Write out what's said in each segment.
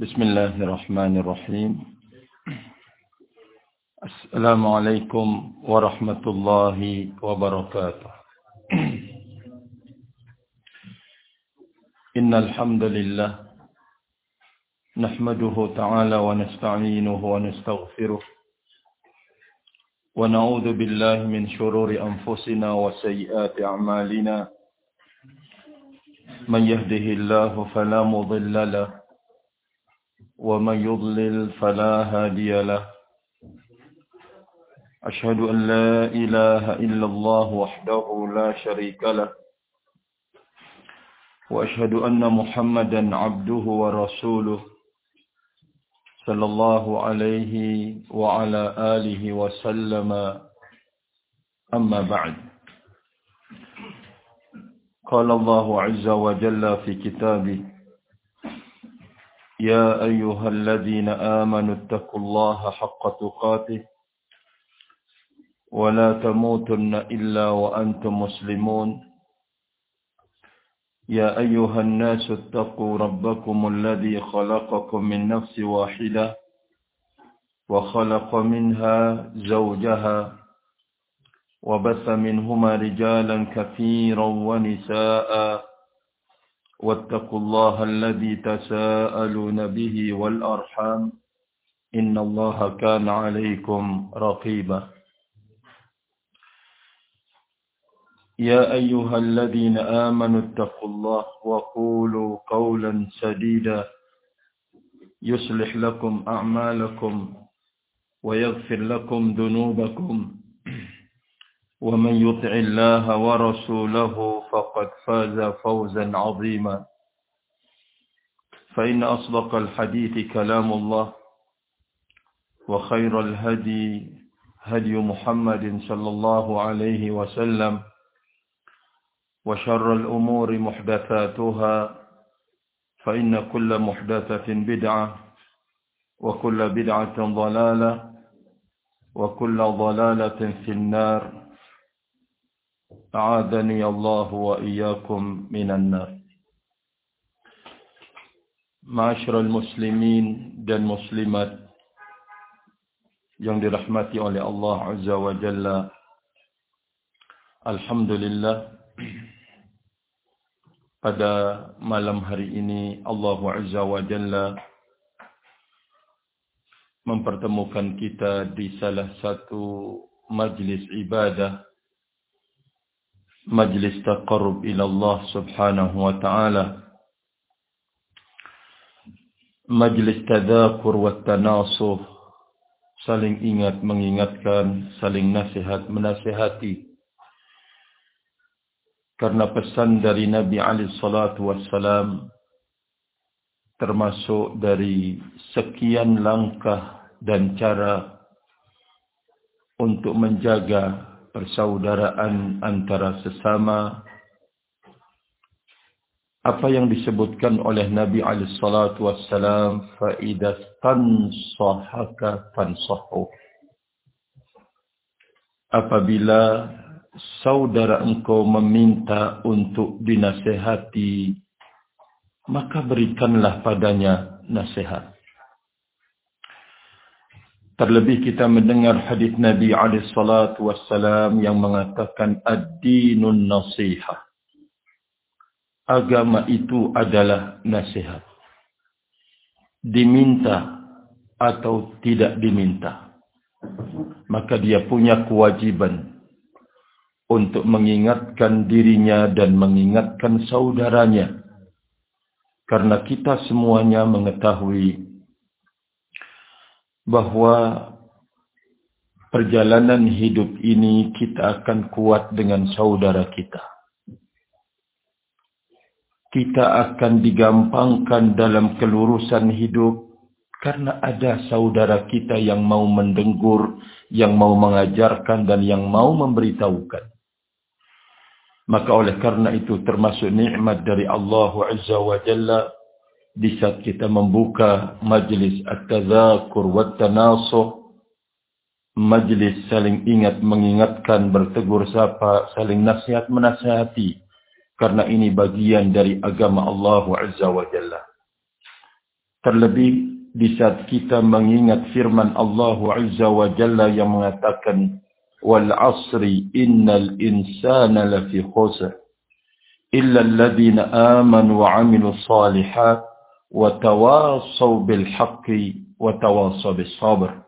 Bismillahirrahmanirrahim. Assalamualaikum warahmatullahi wabarakatuh. Innal hamdalillah nahmaduhu ta'ala wa nasta'inuhu wa nastaghfiruh wa na'udzu billahi min shururi anfusina wa sayyiati a'malina. Man yahdihillahu fala mudilla lahu ومن يضلل فلا هادي له. أشهد أن لا إله إلا الله وحده لا شريك له وأشهد أن محمدا عبده ورسوله صلى الله عليه وعلى آله وسلم. أما بعد. قال الله عز وجل في كتابه: يا أيها الذين آمنوا اتقوا الله حق تقاته ولا تموتن إلا وأنتم مسلمون. يا أيها الناس اتقوا ربكم الذي خلقكم من نفس واحدة وخلق منها زوجها وبث منهما رجالا كثيرا ونساء واتقوا الله الذي تساءلون به والأرحام إن الله كان عليكم رقيبا. يا أيها الذين آمنوا اتقوا الله وقولوا قولا سديدا يصلح لكم أعمالكم ويغفر لكم ذنوبكم ومن يطع الله ورسوله فقد فاز فوزا عظيما. فإن أصدق الحديث كلام الله وخير الهدي هدي محمد صلى الله عليه وسلم وشر الأمور محدثاتها فإن كل محدثة بدعة وكل بدعة ضلالة وكل ضلالة في النار. أعاذني الله وإياكم من النار. Ma'asyiral muslimin dan muslimat yang dirahmati oleh Allah Azza wa Jalla. Alhamdulillah, pada malam hari ini Allah Azza wa Jalla mempertemukan kita di salah satu majlis ibadah, majlis taqarrub ila Allah subhanahu wa ta'ala, majlis tadzakur wa tanasuh, saling ingat mengingatkan, saling nasihat menasihati. Karena pesan dari Nabi alaihi salatu wassalam, termasuk dari sekian langkah dan cara untuk menjaga persaudaraan antara sesama, apa yang disebutkan oleh Nabi alaihi salatu wassalam, fa idza tansahaka fansahu. Apabila saudara engkau meminta untuk dinasihati, maka berikanlah padanya nasihat. Terlebih kita mendengar hadis Nabi alaihi salatu wassalam yang mengatakan ad-dinun nasihah. Agama itu adalah nasihat. Diminta atau tidak diminta, maka dia punya kewajiban untuk mengingatkan dirinya dan mengingatkan saudaranya. Karena kita semuanya mengetahui bahwa perjalanan hidup ini kita akan kuat dengan saudara kita. Kita akan digampangkan dalam kelurusan hidup karena ada saudara kita yang mau mendengkur, yang mau mengajarkan dan yang mau memberitahukan. Maka oleh karena itu termasuk nikmat dari Allah Azza wa Jalla di saat kita membuka majlis at-tadzakur wa tanasuh, majlis saling ingat mengingatkan, bertegur sapa, saling nasihat menasihati, karena ini bagian dari agama Allah Azza wa Jalla. Terlebih di saat kita mengingat firman Allah Azza wa Jalla yang mengatakan wal asri innal insana lafi khusr illa alladhina amanu wa 'amilus shalihat wa tawassaw bil haqqi wa tawassaw bis sabr.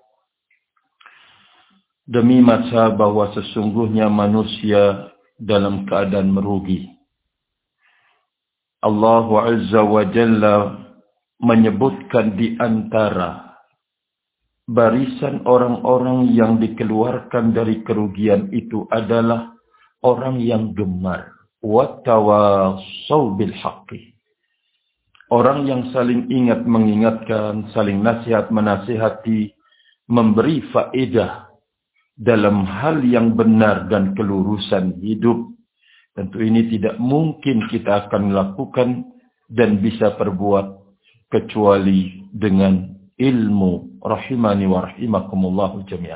Demi masa bahwa sesungguhnya manusia dalam keadaan merugi. Allah Azza wa Jalla menyebutkan di antara barisan orang-orang yang dikeluarkan dari kerugian itu adalah orang yang gemar. Wattawassaw bil haqqi. Orang yang saling ingat mengingatkan, saling nasihat menasihati, memberi faedah dalam hal yang benar dan kelurusan hidup. Tentu ini tidak mungkin kita akan lakukan dan bisa perbuat kecuali dengan ilmu. Rahimani wa rahimakumullahu jami'an.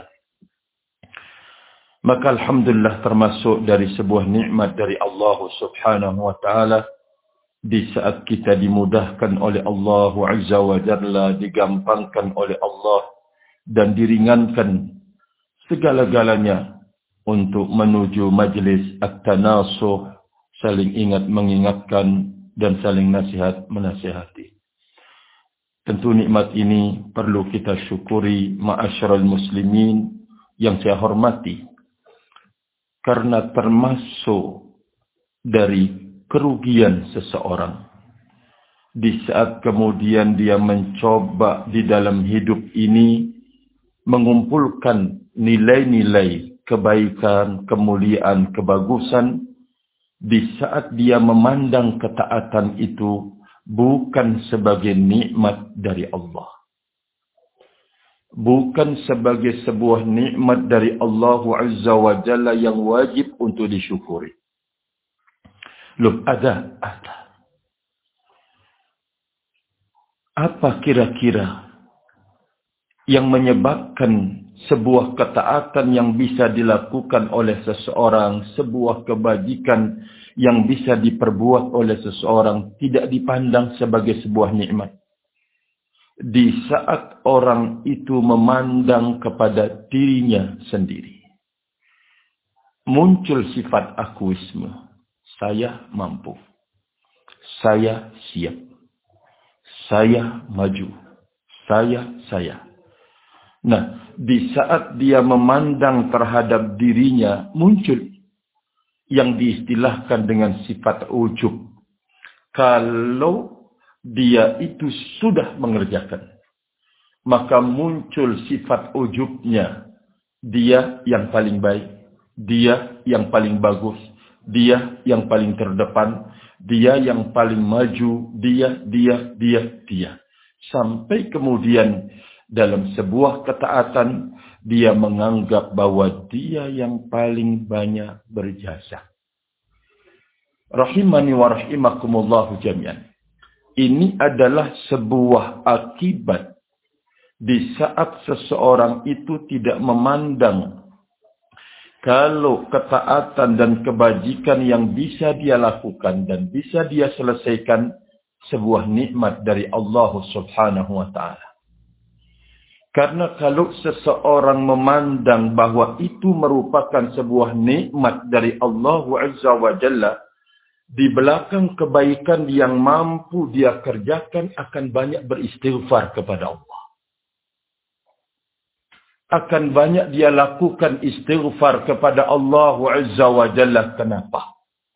Maka alhamdulillah termasuk dari sebuah nikmat dari Allah subhanahu wa ta'ala di saat kita dimudahkan oleh Allah Azza wa Jalla, digampangkan oleh Allah dan diringankan segala-galanya untuk menuju majlis at-tanasuh, saling ingat mengingatkan dan saling nasihat menasihati. Tentu nikmat ini perlu kita syukuri ma'asyiral muslimin yang saya hormati, karena termasuk dari kerugian seseorang di saat kemudian dia mencoba di dalam hidup ini mengumpulkan nilai-nilai kebaikan, kemuliaan, kebagusan di saat dia memandang ketaatan itu bukan sebagai nikmat dari Allah. Bukan sebagai sebuah nikmat dari Allah Azza wa Jalla yang wajib untuk disyukuri. Loh, ada. Apa kira-kira yang menyebabkan sebuah ketaatan yang bisa dilakukan oleh seseorang, sebuah kebajikan yang bisa diperbuat oleh seseorang tidak dipandang sebagai sebuah nikmat? Di saat orang itu memandang kepada dirinya sendiri, muncul sifat akuisme. Saya mampu. Saya siap. Saya maju. Saya. Nah, di saat dia memandang terhadap dirinya, muncul yang diistilahkan dengan sifat ujub. Kalau dia itu sudah mengerjakan, maka muncul sifat ujubnya. Dia yang paling baik, dia yang paling bagus, dia yang paling terdepan, dia yang paling maju, dia. Sampai kemudian dalam sebuah ketaatan, dia menganggap bahwa dia yang paling banyak berjasa. Rahimani wa rahimakumullahu jami'an. Ini adalah sebuah akibat di saat seseorang itu tidak memandang kalau ketaatan dan kebajikan yang bisa dia lakukan dan bisa dia selesaikan sebuah nikmat dari Allah subhanahu wa ta'ala. Karena kalau seseorang memandang bahwa itu merupakan sebuah nikmat dari Allah Azza wa Jalla, di belakang kebaikan yang mampu dia kerjakan akan banyak beristighfar kepada Allah. Akan banyak dia lakukan istighfar kepada Allah Azza wa Jalla. Kenapa?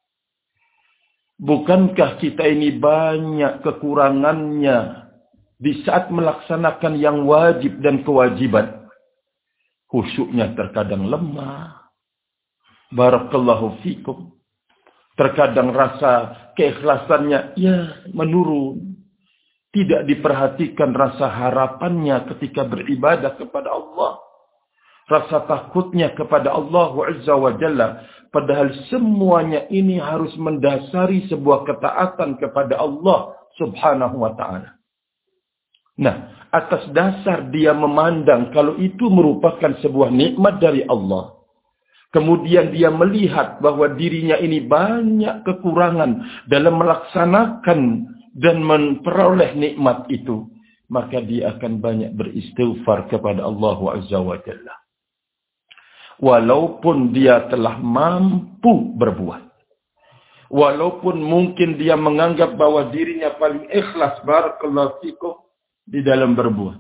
Bukankah kita ini banyak kekurangannya di saat melaksanakan yang wajib dan kewajiban? Khusyuknya terkadang lemah. Barakallahu fikum. Terkadang rasa keikhlasannya menurun. Tidak diperhatikan rasa harapannya ketika beribadah kepada Allah. Rasa takutnya kepada Allah Azza wa Jalla. Padahal semuanya ini harus mendasari sebuah ketaatan kepada Allah subhanahu wa ta'ala. Nah, atas dasar dia memandang kalau itu merupakan sebuah nikmat dari Allah. Kemudian dia melihat bahwa dirinya ini banyak kekurangan dalam melaksanakan dan memperoleh nikmat itu. maka dia akan banyak beristighfar kepada Allah Azza wa Jalla. Walaupun dia telah mampu berbuat. Walaupun mungkin dia menganggap bahwa dirinya paling ikhlas, barakallahu fikum, di dalam berbuat.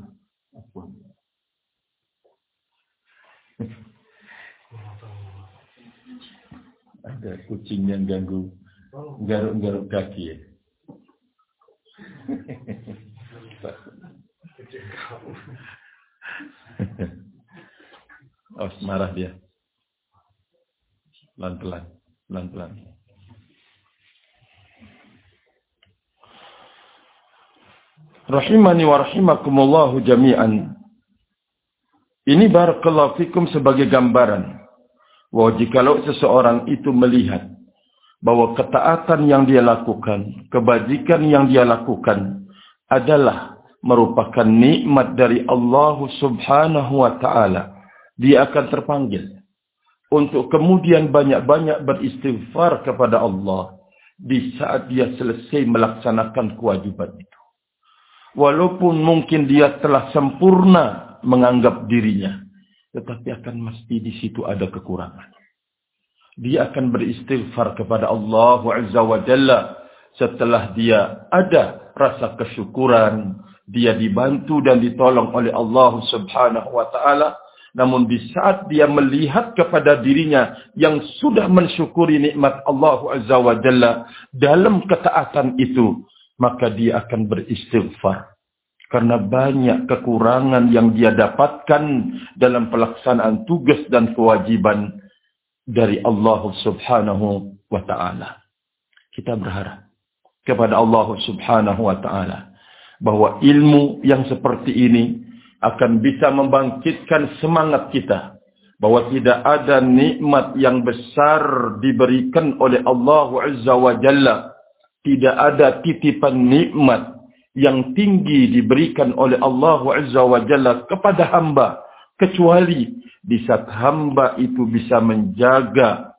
Ada kucing yang ganggu garuk-garuk kaki ya. Oh, marah dia. Pelan-pelan, pelan-pelan. Rahimani wa rahimakumullahu jami'an. Ini barakallahu fikum sebagai gambaran bahwa jikalau seseorang itu melihat bahwa ketaatan yang dia lakukan, kebajikan yang dia lakukan adalah merupakan nikmat dari Allah Subhanahu wa taala, dia akan terpanggil untuk kemudian banyak-banyak beristighfar kepada Allah di saat dia selesai melaksanakan kewajiban itu. Walaupun mungkin dia telah sempurna menganggap dirinya, tetapi akan mesti di situ ada kekurangan. Dia akan beristighfar kepada Allah Azza wa Jalla setelah dia ada rasa kesyukuran, dia dibantu dan ditolong oleh Allah Subhanahu wa taala. Namun di saat dia melihat kepada dirinya yang sudah mensyukuri nikmat Allah Azza wa Jalla dalam ketaatan itu, maka dia akan beristighfar. Karena banyak kekurangan yang dia dapatkan dalam pelaksanaan tugas dan kewajiban dari Allah Subhanahu wa ta'ala. Kita berharap kepada Allah Subhanahu wa ta'ala bahwa ilmu yang seperti ini akan bisa membangkitkan semangat kita. Bahwa tidak ada nikmat yang besar diberikan oleh Allah Azza wa Jalla. Tidak ada titipan nikmat yang tinggi diberikan oleh Allah Azza wa Jalla kepada hamba, kecuali di saat hamba itu bisa menjaga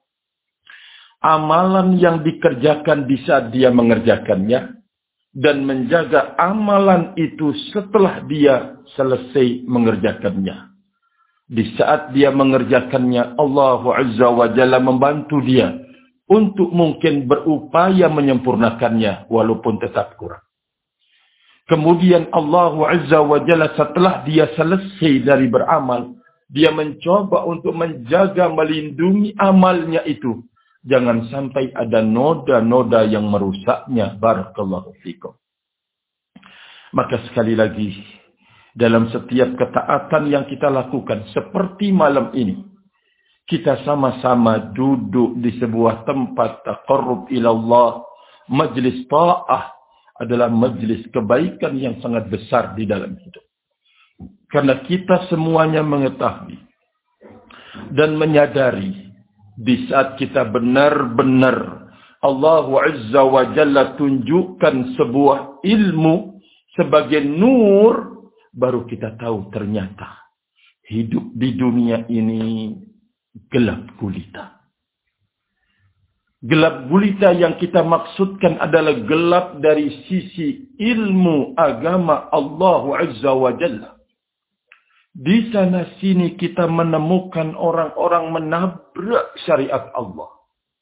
amalan yang dikerjakan di saat dia mengerjakannya, dan menjaga amalan itu setelah dia selesai mengerjakannya. Di saat dia mengerjakannya, Allah Azza wa Jalla membantu dia untuk mungkin berupaya menyempurnakannya walaupun tetap kurang. Kemudian Allah Azza wa Jalla setelah dia selesai dari beramal, dia mencoba untuk menjaga, melindungi amalnya itu. Jangan sampai ada noda-noda yang merusaknya. Barakallahu fikum. Maka sekali lagi, dalam setiap ketaatan yang kita lakukan, seperti malam ini, kita sama-sama duduk di sebuah tempat taqarrub ilallah, majlis ta'ah, adalah majlis kebaikan yang sangat besar di dalam hidup. Karena kita semuanya mengetahui dan menyadari di saat kita benar-benar Allah Azza wa Jalla tunjukkan sebuah ilmu sebagai nur, baru kita tahu ternyata hidup di dunia ini gelap gulita. Gelap gulita yang kita maksudkan adalah gelap dari sisi ilmu agama Allah Azza wa Jalla. Di sana sini kita menemukan orang-orang menabrak syariat Allah.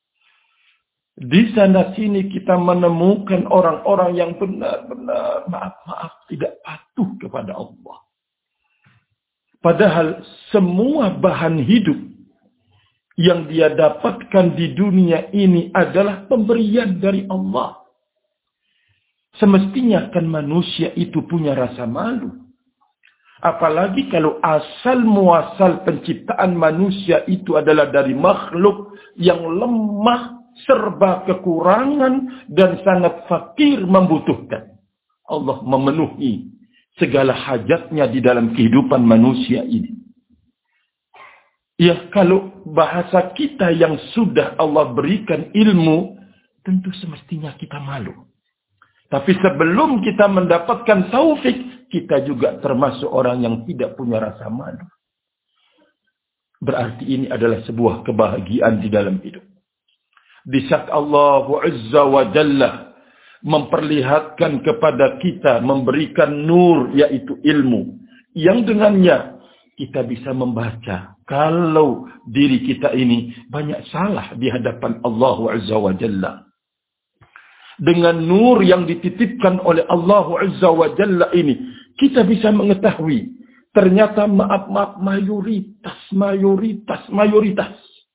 Di sana sini kita menemukan orang-orang yang benar-benar maaf tidak patuh kepada Allah. Padahal semua bahan hidup yang dia dapatkan di dunia ini adalah pemberian dari Allah. Semestinya kan manusia itu punya rasa malu. Apalagi kalau asal muasal penciptaan manusia itu adalah dari makhluk yang lemah, serba kekurangan, dan sangat fakir membutuhkan. Allah memenuhi segala hajatnya di dalam kehidupan manusia ini. Ya, kalau bahasa kita yang sudah Allah berikan ilmu, tentu semestinya kita malu. Tapi sebelum kita mendapatkan taufik, kita juga termasuk orang yang tidak punya rasa malu. Berarti ini adalah sebuah kebahagiaan di dalam hidup. Di saat Allah Azza wa Jalla memperlihatkan kepada kita, memberikan nur, yaitu ilmu, yang dengannya kita bisa membaca kalau diri kita ini banyak salah di hadapan Allah Azza wa Jalla. Dengan nur yang dititipkan oleh Allah Azza wa Jalla ini, kita bisa mengetahui ternyata mayoritas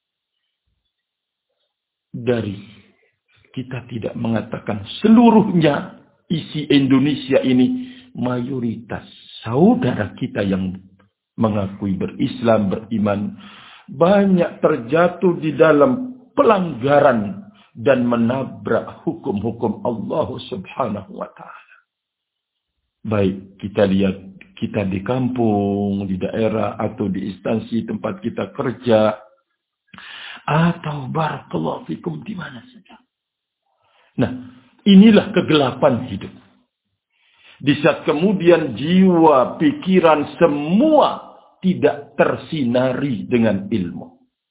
dari kita tidak mengatakan seluruhnya isi Indonesia ini, mayoritas saudara kita yang mengakui berislam, beriman, banyak terjatuh di dalam pelanggaran dan menabrak hukum-hukum Allah Subhanahu wa ta'ala. Baik kita lihat, kita di kampung, di daerah, atau di instansi tempat kita kerja, atau barakallahu fikum di mana saja. Nah, inilah kegelapan hidup. Di saat kemudian jiwa, pikiran, semua tidak tersinari dengan ilmu,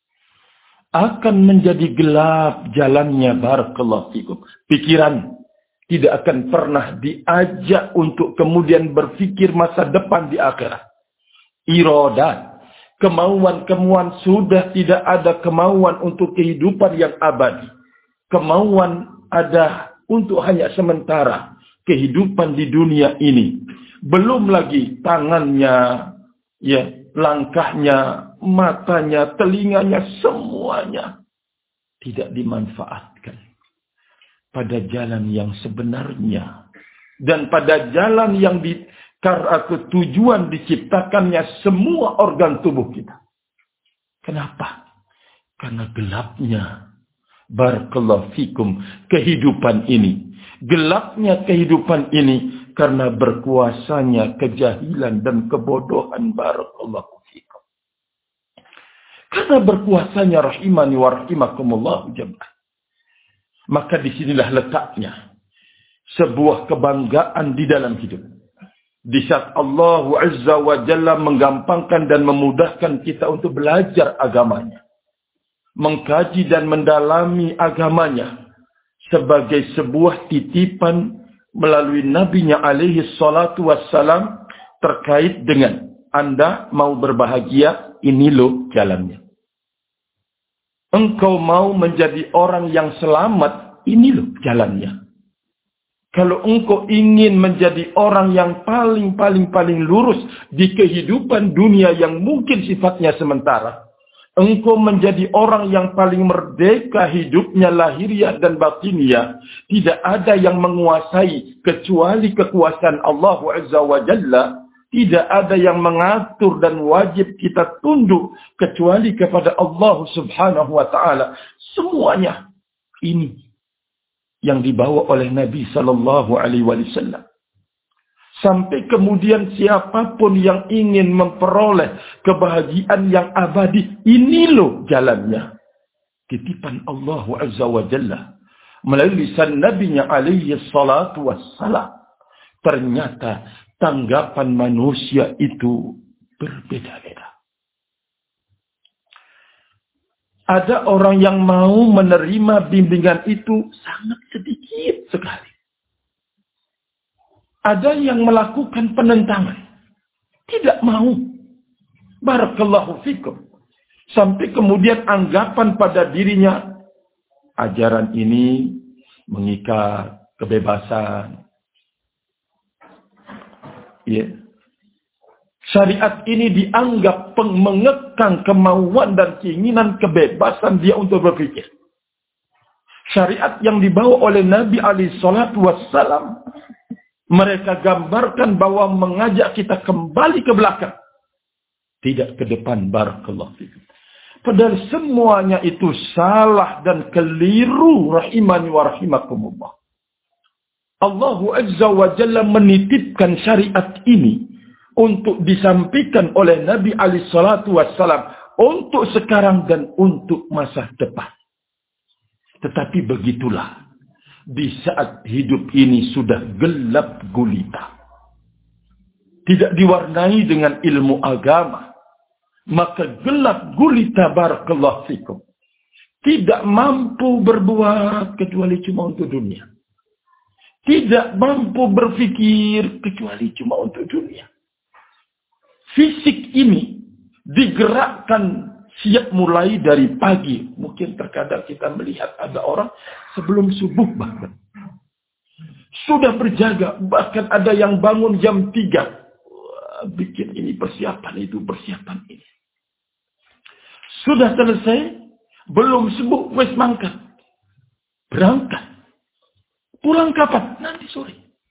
akan menjadi gelap jalannya, barakallahu fikum. Pikiran tidak akan pernah diajak untuk kemudian berfikir masa depan di akhirat. Iradat, kemauan-kemauan, sudah tidak ada kemauan untuk kehidupan yang abadi. Kemauan ada untuk hanya sementara kehidupan di dunia ini. Belum lagi tangannya, ya, langkahnya, matanya, telinganya, semuanya tidak dimanfaatkan pada jalan yang sebenarnya dan pada jalan yang atau tujuan diciptakannya semua organ tubuh kita. Kenapa? Karena gelapnya, barakallahu fikum, kehidupan ini. Gelapnya kehidupan ini karena berkuasanya kejahilan dan kebodohan, barakallahu fikum. Karena berkuasanya, rahimani wa rahimakumullah jamaah. Maka disinilah letaknya sebuah kebanggaan di dalam hidup. Di saat Allah Azza wa Jalla menggampangkan dan memudahkan kita untuk belajar agamanya, mengkaji dan mendalami agamanya sebagai sebuah titipan melalui nabinya alaihi salatu wassalam terkait dengan Anda mau berbahagia, ini loh jalannya. Engkau mau menjadi orang yang selamat, ini loh jalannya. Kalau engkau ingin menjadi orang yang paling lurus di kehidupan dunia yang mungkin sifatnya sementara, engkau menjadi orang yang paling merdeka hidupnya lahiriah dan batiniah, tidak ada yang menguasai kecuali kekuasaan Allah Azza wa Jalla. Tidak ada yang mengatur dan wajib kita tunduk kecuali kepada Allah Subhanahu wa ta'ala. Semuanya ini yang dibawa oleh Nabi sallallahu alaihi wasallam. Sampai kemudian siapapun yang ingin memperoleh kebahagiaan yang abadi, ini loh jalannya. Titipan Allah Azza wa Jalla melalui lisan Nabinya alaihi salatu wassalam. Ternyata tanggapan manusia itu berbeda-beda. Ada orang yang mau menerima bimbingan itu sangat sedikit sekali. Ada yang melakukan penentangan. Tidak mau. Barakallahu fikum. Sampai kemudian anggapan pada dirinya, ajaran ini mengikat kebebasan. Ya. Syariat ini dianggap mengekang kemauan dan keinginan kebebasan dia untuk berpikir. Syariat yang dibawa oleh Nabi alaihi salatu wassalam, mereka gambarkan bahwa mengajak kita kembali ke belakang, tidak ke depan, barakallahu fikum. Padahal semuanya itu salah dan keliru, rahimani wa rahimakumullah. Allah Azza wa Jalla menitipkan syariat ini untuk disampaikan oleh Nabi alaihi salatu wassalam untuk sekarang dan untuk masa depan. Tetapi begitulah, di saat hidup ini sudah gelap gulita, tidak diwarnai dengan ilmu agama, maka gelap gulita, barakallahu fikum, tidak mampu berbuat kecuali cuma untuk dunia. tidak mampu berpikir kecuali cuma untuk dunia. Fisik ini digerakkan siap mulai dari pagi. Mungkin terkadang kita melihat ada orang sebelum subuh bahkan sudah berjaga. Bahkan ada yang bangun jam 3. Bikin ini persiapan, itu persiapan ini. Sudah selesai, belum subuh, wes mangkat. Berangkat. Pulang kapan? Nanti sore.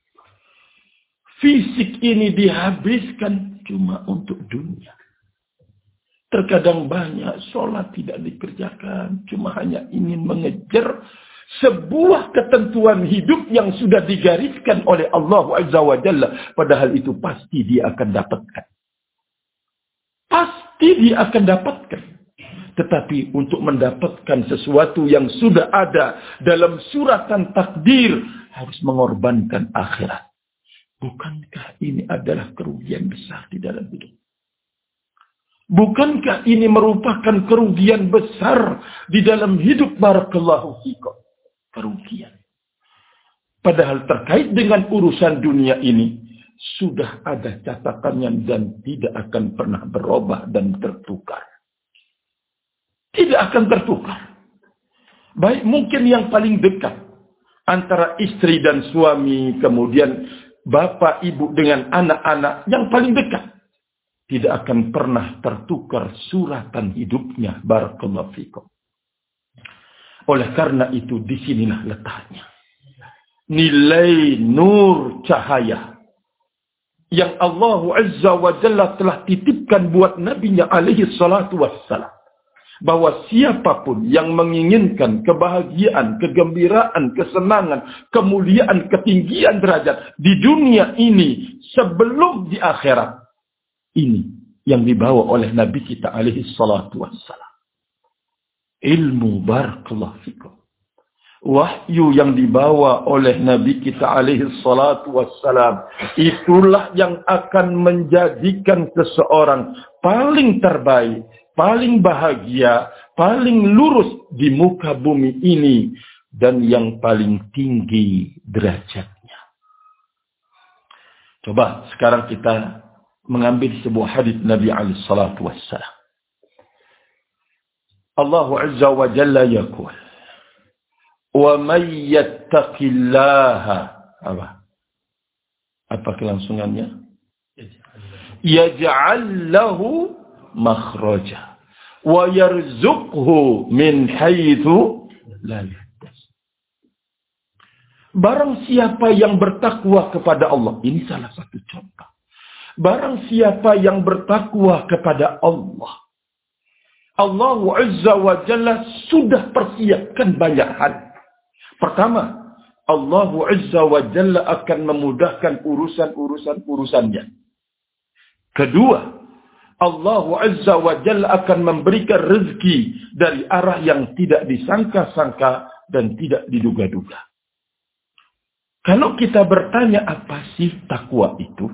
Fisik ini dihabiskan cuma untuk dunia. Terkadang banyak sholat tidak dikerjakan. Cuma hanya ingin mengejar sebuah ketentuan hidup yang sudah digariskan oleh Allah Azza wa Jalla. Padahal itu pasti dia akan dapatkan. Pasti dia akan dapatkan. Tetapi untuk mendapatkan sesuatu yang sudah ada dalam suratan takdir, harus mengorbankan akhirat. Bukankah ini adalah kerugian besar di dalam hidup? Bukankah ini merupakan kerugian besar di dalam hidup? Barakallahu fikum. Kerugian. Padahal terkait dengan urusan dunia ini, sudah ada catatannya dan tidak akan pernah berubah dan tertukar. Tidak akan tertukar. Baik mungkin yang paling dekat antara istri dan suami, kemudian bapak, ibu dengan anak-anak yang paling dekat. Tidak akan pernah tertukar suratan hidupnya. Barakallahu fikum. Oleh karena itu disinilah letaknya. Nilai nur cahaya yang Allah Azza wa Jalla telah titipkan buat Nabi-Nya alaihi salatu wassalam. Bahwa siapapun yang menginginkan kebahagiaan, kegembiraan, kesenangan, kemuliaan, ketinggian derajat di dunia ini sebelum di akhirat. Ini yang dibawa oleh Nabi kita alaihi salatu wassalam. Ilmu, barakallahu fikum. Wahyu yang dibawa oleh Nabi kita alaihi salatu wassalam. Itulah yang akan menjadikan seseorang paling terbaik, paling bahagia, paling lurus di muka bumi ini, dan yang paling tinggi derajatnya. Coba sekarang kita mengambil sebuah hadis Nabi alaihi salatu wassalam. Allah Azza wa Jalla yaqul, "Wa may yattaqillaha," apa kelangsungannya? "Yaj'al lahu makhraja wa yarzuqhu min haitsu la yahtasib." Barang siapa yang bertakwa kepada Allah, ini salah satu contoh. Barang siapa yang bertakwa kepada Allah, Allah Azza wa Jalla sudah persiapkan banyak hal. Pertama, Allah Azza wa Jalla akan memudahkan urusan-urusannya. Kedua, Allah Azza wa Jalla akan memberikan rezeki dari arah yang tidak disangka-sangka dan tidak diduga-duga. Kalau kita bertanya apa sih takwa itu?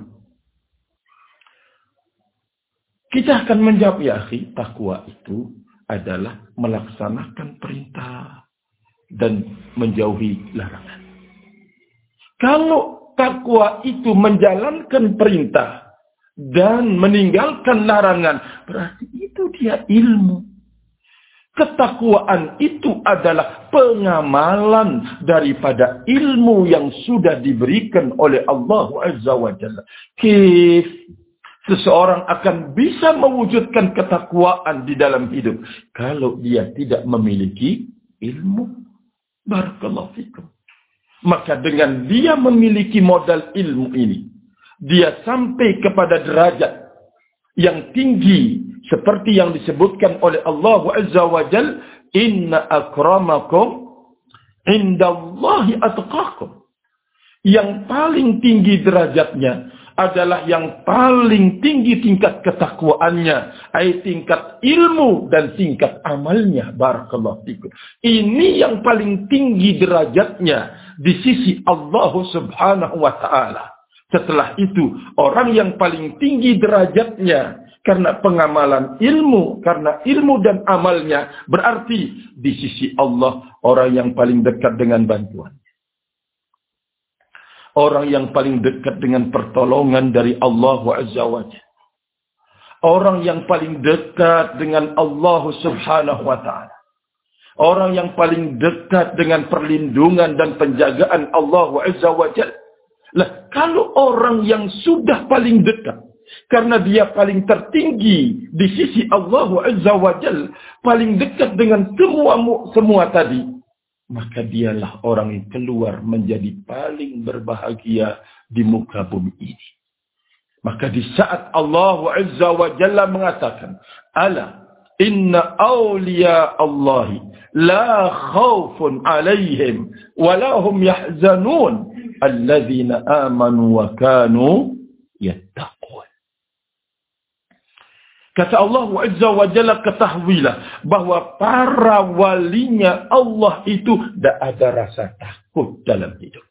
Kita akan menjawab, ya akhi, takwa itu adalah melaksanakan perintah dan menjauhi larangan. Kalau takwa itu menjalankan perintah dan meninggalkan larangan, berarti itu dia ilmu. Ketakwaan itu adalah pengamalan daripada ilmu yang sudah diberikan oleh Allah Azza wa Jalla. Seseorang akan bisa mewujudkan ketakwaan di dalam hidup kalau dia tidak memiliki ilmu. Barakallahu fikum. Maka dengan dia memiliki modal ilmu ini, dia sampai kepada derajat yang tinggi seperti yang disebutkan oleh Allah Azza wa Jalla, "Inna akramakum indallahi atqakum." Yang paling tinggi derajatnya adalah yang paling tinggi tingkat ketakwaannya, ai tingkat ilmu dan tingkat amalnya. Barakallahu fikum. Ini yang paling tinggi derajatnya di sisi Allah Subhanahu wa taala. Setelah itu, orang yang paling tinggi derajatnya karena pengamalan ilmu, karena ilmu dan amalnya, berarti di sisi Allah orang yang paling dekat dengan bantuan. Orang yang paling dekat dengan pertolongan dari Allah Azza wa Jalla. Orang yang paling dekat dengan Allah Subhanahu wa ta'ala. Orang yang paling dekat dengan perlindungan dan penjagaan Allah Azza wa Jalla. Lah, kalau orang yang sudah paling dekat, karena dia paling tertinggi di sisi Allah Azza wa Jalla, paling dekat dengan semua tadi, maka dialah orang yang keluar menjadi paling berbahagia di muka bumi ini. Maka di saat Allah Azza wa Jalla mengatakan, Ala inna awliya Allahi la khawfun alaihim wa lahum yahzanun alladzina amanu wa kanu yattaqun. Kata Allah Azza wa Jalla, ketahuilah bahwa para walinya Allah itu tidak ada rasa takut dalam hidup.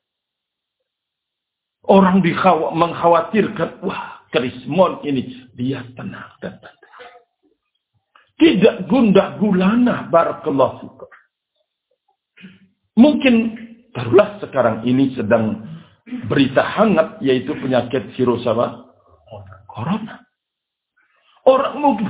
Orang mengkhawatirkan, wah, Krismon ini, dia tenang dan tenang. Tidak gundah gulana, barakallahu fikum. Mungkin, taruhlah sekarang ini sedang berita hangat, yaitu penyakit virus apa? Corona. Orang mungkin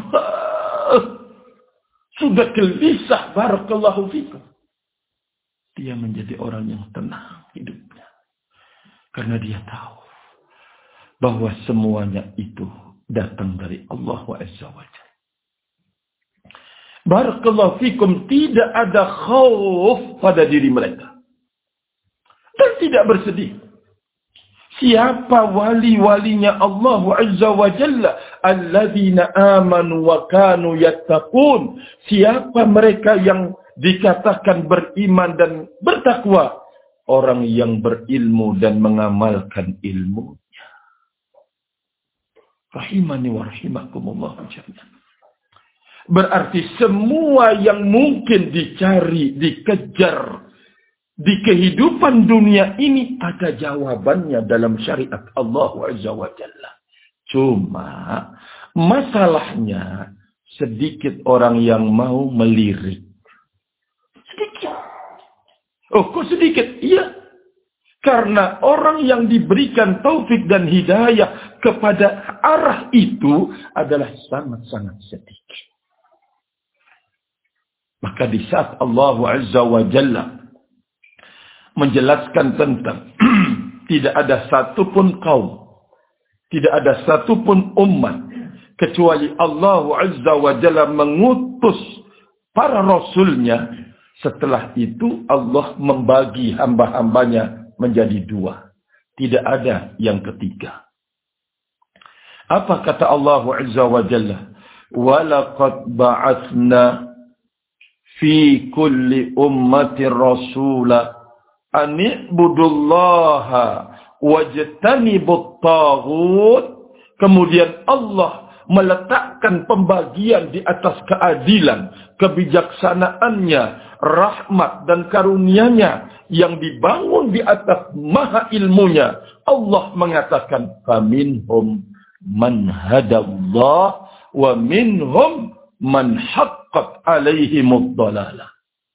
sudah gelisah, barakallahu fikum. Dia menjadi orang yang tenang hidupnya. Karena dia tahu bahwa semuanya itu datang dari Allah Azza wa Jalla. Barakallahu fikum, tidak ada khauf pada diri mereka. Dan tidak bersedih. Siapa wali-walinya Allah Azza wa Jalla? Alladzina amanu wa kanu yattaqun. Siapa mereka yang dikatakan beriman dan bertakwa? Orang yang berilmu dan mengamalkan ilmunya. Rahimani wa rahimakumullah jami'an. Berarti semua yang mungkin dicari, dikejar di kehidupan dunia ini ada jawabannya dalam syariat Allah Azza wa Jalla. Cuma masalahnya sedikit orang yang mau melirik. Sedikit. Oh, kok sedikit? Iya. Karena orang yang diberikan taufik dan hidayah kepada arah itu adalah sangat-sangat sedikit. Maka di saat Allah Azza wa Jalla menjelaskan tentang tidak ada satupun kaum, tidak ada satupun umat, kecuali Allah Azza wa Jalla mengutus para rasulnya. Setelah itu Allah membagi hamba-hambanya menjadi dua. Tidak ada yang ketiga. Apa kata Allah Azza wa Jalla? وَلَقَدْ بَعَثْنَا فِي كُلِّ أُمَّةٍ رَسُولًا أَنِ اعْبُدُوا اللَّهَ وَاجْتَنِبُوا الطَّاغُوتَ. Kemudian Allah meletakkan pembagian di atas keadilan, kebijaksanaannya, rahmat dan karunia-Nya yang dibangun di atas maha ilmunya. Allah mengatakan, faminhum man hadallah wa minhum man haqqat alaihimud dhalalah.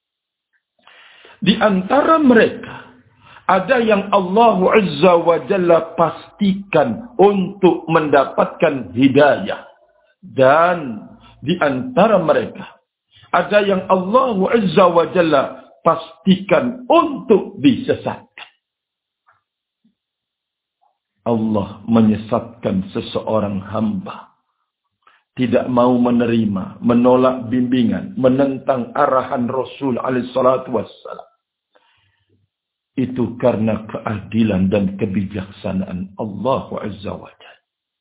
Di antara mereka ada yang Allah Azza wa Jalla pastikan untuk mendapatkan hidayah. Dan di antara mereka ada yang Allah Azza wa Jalla pastikan untuk disesatkan. Allah menyesatkan seseorang hamba, tidak mau menerima, menolak bimbingan, menentang arahan Rasul alaihi salatu wassalam. Itu karena keadilan dan kebijaksanaan Allah Azza wa Jalla.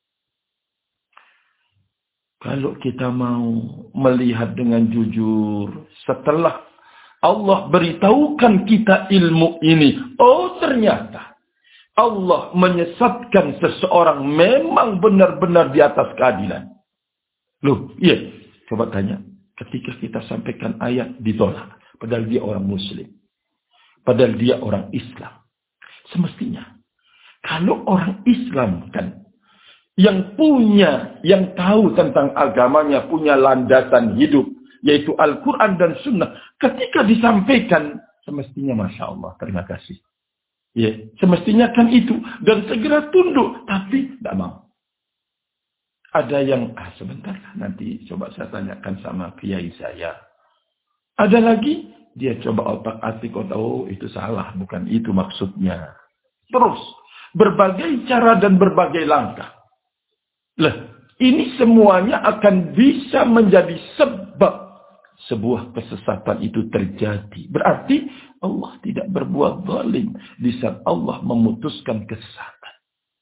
Kalau kita mau melihat dengan jujur, setelah Allah beritahukan kita ilmu ini, oh ternyata Allah menyesatkan seseorang memang benar-benar di atas keadilan. Loh, iya, coba tanya, ketika kita sampaikan ayat ditolak, padahal dia orang Muslim. Padahal dia orang Islam. Semestinya, kalau orang Islam kan, yang tahu tentang agamanya, punya landasan hidup, yaitu Al-Quran dan Sunnah, ketika disampaikan, semestinya Masya Allah, terima kasih. Ya, semestinya kan itu. Dan segera tunduk. Tapi tidak mau. Ada yang, sebentar nanti coba saya tanyakan sama kiai saya. Ada lagi, dia coba otak-atik, itu salah. Bukan itu maksudnya. Terus, berbagai cara dan berbagai langkah. Lah, ini semuanya akan bisa menjadi sebab sebuah kesesatan itu terjadi. Berarti Allah tidak berbuat zalim di saat Allah memutuskan kesesatan.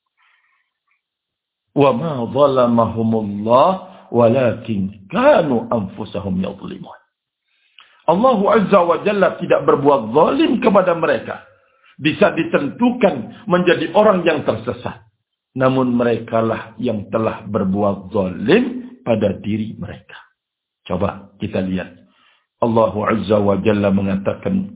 Wa ma zalamahumullah walakin kanu anfusahum yadhlimun. Allah Azza wa Jalla tidak berbuat zalim kepada mereka. Bisa ditentukan menjadi orang yang tersesat. Namun merekalah yang telah berbuat zalim pada diri mereka. Coba kita lihat. Allah Azza wa Jalla mengatakan,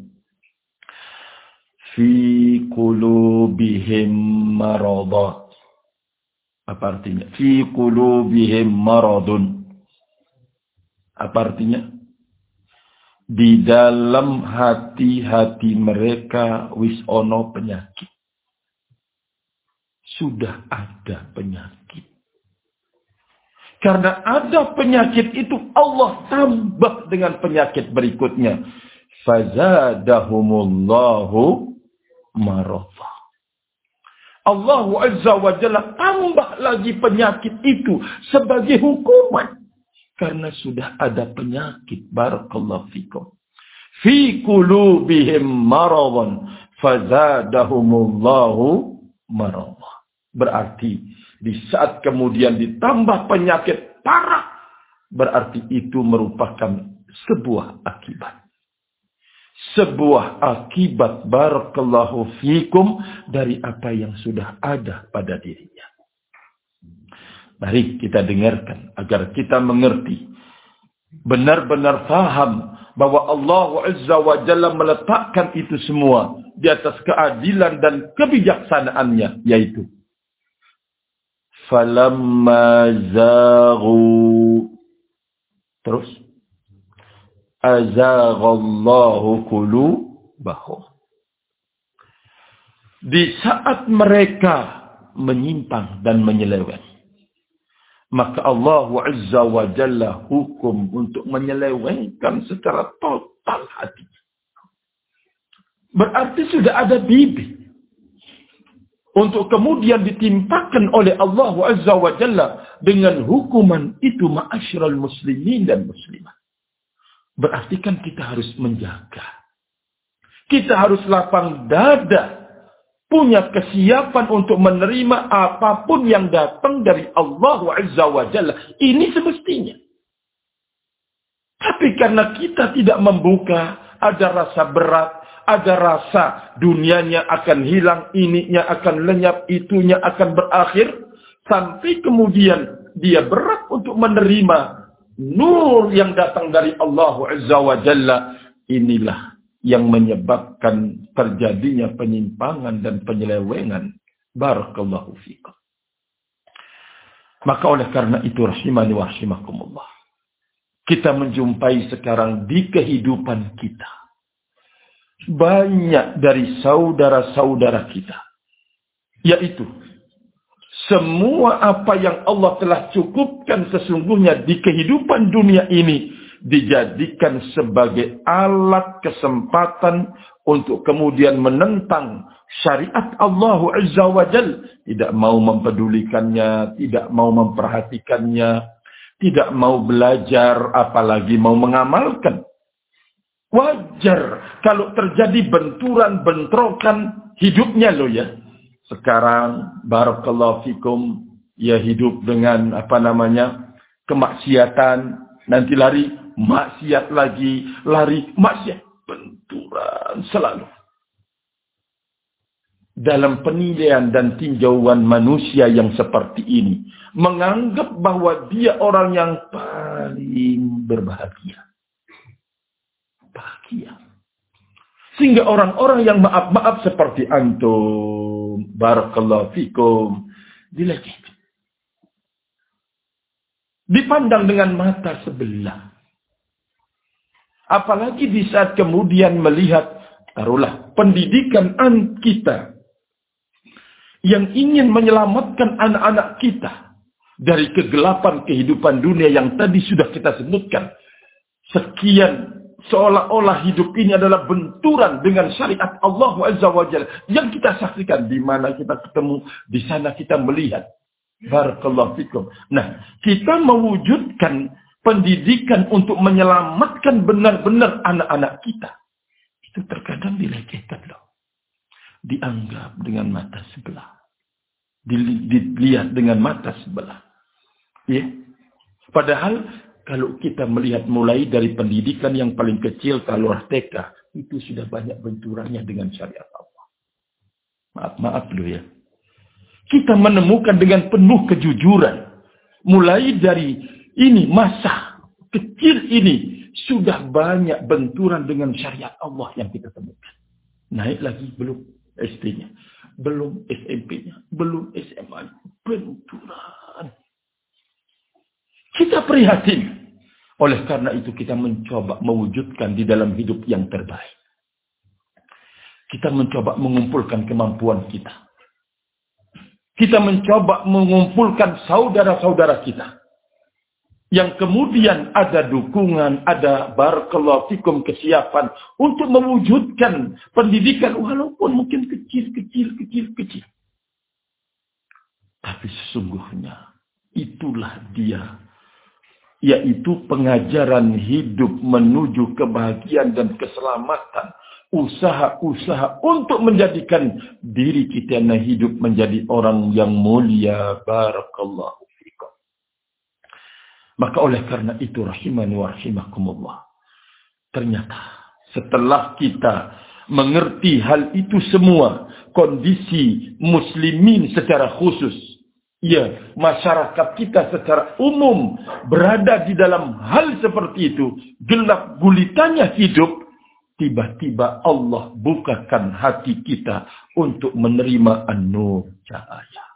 Fi qulubihim maradah. Apa artinya? Fi qulubihim maradun. Apa artinya? Di dalam hati-hati mereka wis ono penyakit. Sudah ada penyakit. Karena ada penyakit itu Allah tambah dengan penyakit berikutnya. Fazadahumullahu maradha. Allah Azza wa Jalla tambah lagi penyakit itu sebagai hukuman. Karena sudah ada penyakit. Barakallahu fikum. Fi qulubihim maradhan. Fazadahumullahu maradha. Berarti di saat kemudian ditambah penyakit parah. Berarti itu merupakan sebuah akibat. Sebuah akibat barakallahu fikum dari apa yang sudah ada pada dirinya. Mari kita dengarkan agar kita mengerti. Benar-benar faham bahwa Allah Azza wa Jalla meletakkan itu semua di atas keadilan dan kebijaksanaannya, yaitu falamma zaghu, terus azaghallahu qulubahum. Di saat mereka menyimpang dan menyeleweng, maka Allah Azza wa Jalla hukum untuk menyelewengkan secara total hati. Berarti sudah ada bibit untuk kemudian ditimpakan oleh Allah Azza wa Jalla dengan hukuman itu, ma'asyiral muslimin dan muslimat. Berarti kan kita harus menjaga. Kita harus lapang dada. Punya kesiapan untuk menerima apapun yang datang dari Allah Azza wa Jalla. Ini semestinya. Tapi karena kita tidak membuka, ada rasa berat, ada rasa dunianya akan hilang, ininya akan lenyap, itunya akan berakhir. Sampai kemudian dia berat untuk menerima nur yang datang dari Allah Azza wa Jalla. Inilah yang menyebabkan terjadinya penyimpangan dan penyelewengan. Barakallahu fikum. Maka oleh karena itu rahimani wa rahimakumullah, kita menjumpai sekarang di kehidupan kita banyak dari saudara-saudara kita, yaitu semua apa yang Allah telah cukupkan sesungguhnya di kehidupan dunia ini dijadikan sebagai alat kesempatan untuk kemudian menentang syariat Allah Azza wa Jalla. Tidak mau mempedulikannya, tidak mau memperhatikannya, tidak mau belajar, apalagi mau mengamalkan. Wajar kalau terjadi benturan-bentrokan hidupnya loh ya. Sekarang barakallahu fikum, ya hidup dengan kemaksiatan, nanti lari maksiat lagi, lari maksiat, benturan selalu. Dalam penilaian dan tinjauan manusia yang seperti ini, menganggap bahwa dia orang yang paling berbahagia. Bahagia. Sehingga orang-orang yang maaf-maaf seperti antum, barakallahu fikum, dilecehkan. Dipandang dengan mata sebelah. Apalagi di saat kemudian melihat taruhlah pendidikan kita yang ingin menyelamatkan anak-anak kita dari kegelapan kehidupan dunia yang tadi sudah kita sebutkan. Sekian seolah-olah hidup ini adalah benturan dengan syariat Allah Azza wa Jalla yang kita saksikan. Di mana kita ketemu, di sana kita melihat. Barakallahu fikum. Nah, kita mewujudkan pendidikan untuk menyelamatkan benar-benar anak-anak kita. Itu terkadang dilecehkan loh. Dianggap dengan mata sebelah. Dilihat dengan mata sebelah. Ya. Padahal kalau kita melihat mulai dari pendidikan yang paling kecil, kalau TK, itu sudah banyak benturannya dengan syariat Allah. Maaf loh ya. Kita menemukan dengan penuh kejujuran. Mulai dari ini, masa kecil ini, sudah banyak benturan dengan syariat Allah yang kita temukan. Naik lagi, belum SD-nya, belum SMP-nya, belum SMA-nya. Benturan. Kita prihatin. Oleh karena itu kita mencoba mewujudkan di dalam hidup yang terbaik. Kita mencoba mengumpulkan kemampuan kita. Kita mencoba mengumpulkan saudara-saudara kita. Yang kemudian ada dukungan, ada barakallahu fikum kesiapan untuk mewujudkan pendidikan walaupun mungkin kecil. Tapi sesungguhnya itulah dia. Yaitu pengajaran hidup menuju kebahagiaan dan keselamatan. Usaha-usaha untuk menjadikan diri kita yang hidup menjadi orang yang mulia. Barakallahu fikum. Maka oleh karena itu rahimani wa rahimakumullah. Ternyata setelah kita mengerti hal itu semua, kondisi muslimin secara khusus, ya, masyarakat kita secara umum berada di dalam hal seperti itu, gelap gulitanya hidup, tiba-tiba Allah bukakan hati kita untuk menerima an-nur cahaya.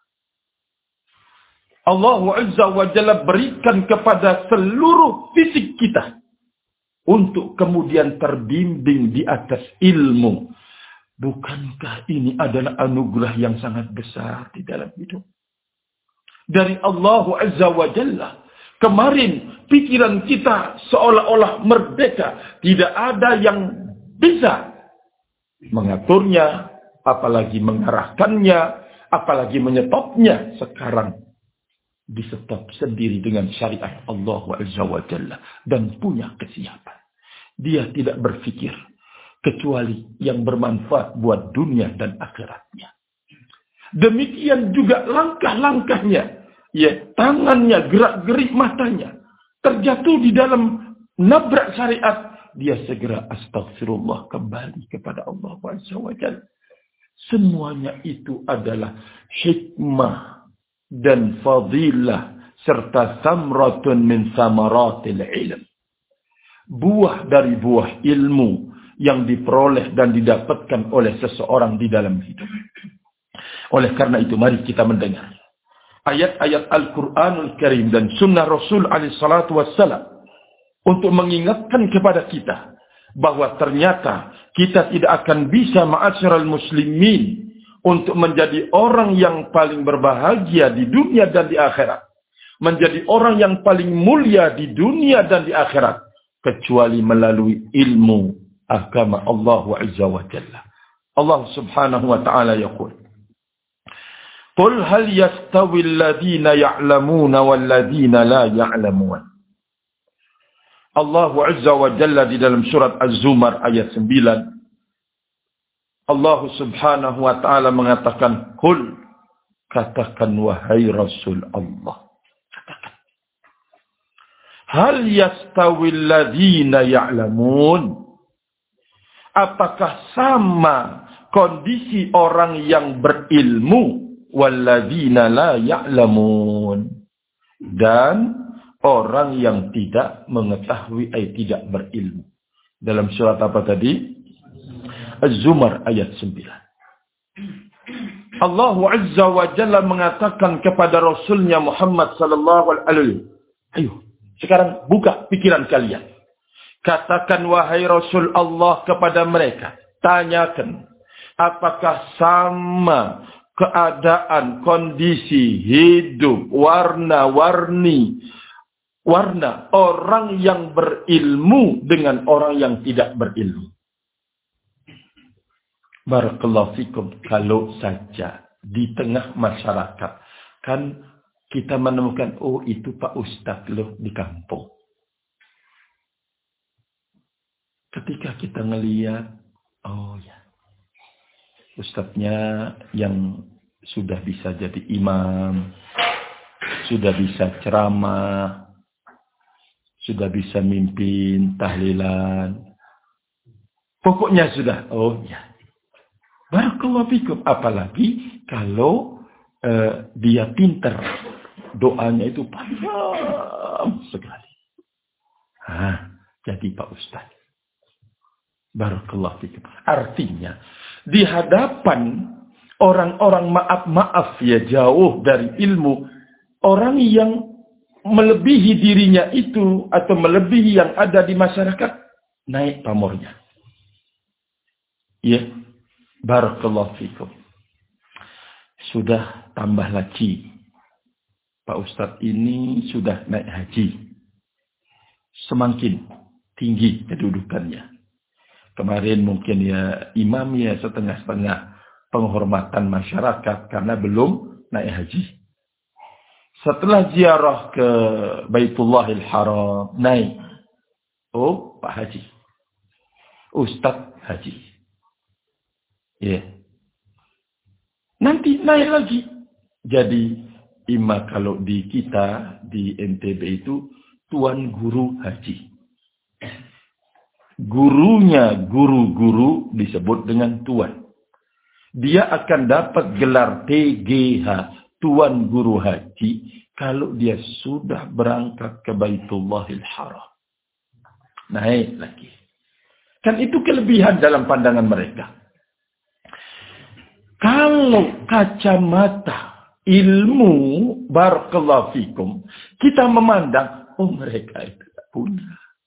Allah Azza wa Jalla berikan kepada seluruh fisik kita untuk kemudian terbimbing di atas ilmu. Bukankah ini adalah anugerah yang sangat besar di dalam hidup? Dari Allah Azza wa Jalla. Kemarin pikiran kita seolah-olah merdeka. Tidak ada yang bisa mengaturnya, apalagi mengarahkannya, apalagi menyetopnya. Sekarang disetop sendiri dengan syariat Allah Azza wa Jalla dan punya kesiapan. Dia tidak berpikir kecuali yang bermanfaat buat dunia dan akhiratnya. Demikian juga langkah-langkahnya, ya, tangannya, gerak-gerik matanya terjatuh di dalam nabrak syariat, dia segera astagfirullah kembali kepada Allah Azza wa Jalla. Semuanya itu adalah hikmah dan fadilah serta samratun min samaratil ilm. Buah dari buah ilmu yang diperoleh dan didapatkan oleh seseorang di dalam hidup. Oleh karena itu mari kita mendengar ayat-ayat Al-Quranul Karim dan sunnah Rasul alaihi salatu wassalam untuk mengingatkan kepada kita bahwa ternyata kita tidak akan bisa ma'asyiral muslimin untuk menjadi orang yang paling berbahagia di dunia dan di akhirat, menjadi orang yang paling mulia di dunia dan di akhirat, kecuali melalui ilmu agama Allah Azza wa Jalla. Allah Subhanahu wa ta'ala yaqul, Qul hal yastawi alladhina ya'lamuna walladhina la ya'lamun. Allah Azza wa Jalla di dalam surat Az-Zumar ayat 9, Allah Subhanahu wa ta'ala mengatakan, Qul, katakan wahai Rasul Allah, katakan, hal yastawi alladhina ya'lamun. Apakah sama kondisi orang yang berilmu walladzina la ya'lamun dan orang yang tidak mengetahui, tidak berilmu. Dalam surat apa tadi? Az-Zumar ayat 9. Allah Azza wa Jalla mengatakan kepada Rasulnya Muhammad sallallahu alaihi wasallam, ayo sekarang buka pikiran kalian. Katakan wahai Rasul Allah kepada mereka Tanyakan, apakah sama keadaan, kondisi, hidup, warna orang yang berilmu dengan orang yang tidak berilmu? Barakallahu fikum. Kalau saja di tengah masyarakat, kan kita menemukan, oh itu Pak Ustadz loh di kampung. Ketika kita ngelihat, oh ya, Ustadznya yang sudah bisa jadi imam, sudah bisa ceramah, sudah bisa mimpin tahlilan. Pokoknya sudah, oh ya. Barakallahu fikum. Apalagi kalau dia pintar, doanya itu panjang sekali. Jadi Pak Ustadz. Barakallahu fikum. Artinya, di hadapan orang-orang maaf ya, jauh dari ilmu, orang yang melebihi dirinya itu atau melebihi yang ada di masyarakat, naik pamornya. Ya, barakallahu fikum. Sudah tambah lagi, Pak Ustadz ini sudah naik haji, semakin tinggi kedudukannya. Kemarin mungkin ya imam ya setengah-setengah penghormatan masyarakat karena belum naik haji. Setelah ziarah ke Baitullahil Haram, naik. Oh, Pak Haji. Ustadz Haji. Ya. Nanti naik lagi. Jadi, imam kalau di kita, di NTB itu, Tuan Guru Haji. Gurunya guru-guru disebut dengan tuan. Dia akan dapat gelar TGH, Tuan Guru Haji, kalau dia sudah berangkat ke Baitullahil Haram. Naik lagi. Kan itu kelebihan dalam pandangan mereka. Kalau kacamata ilmu, barakallahu fikum, kita memandang, oh mereka itu tak punya.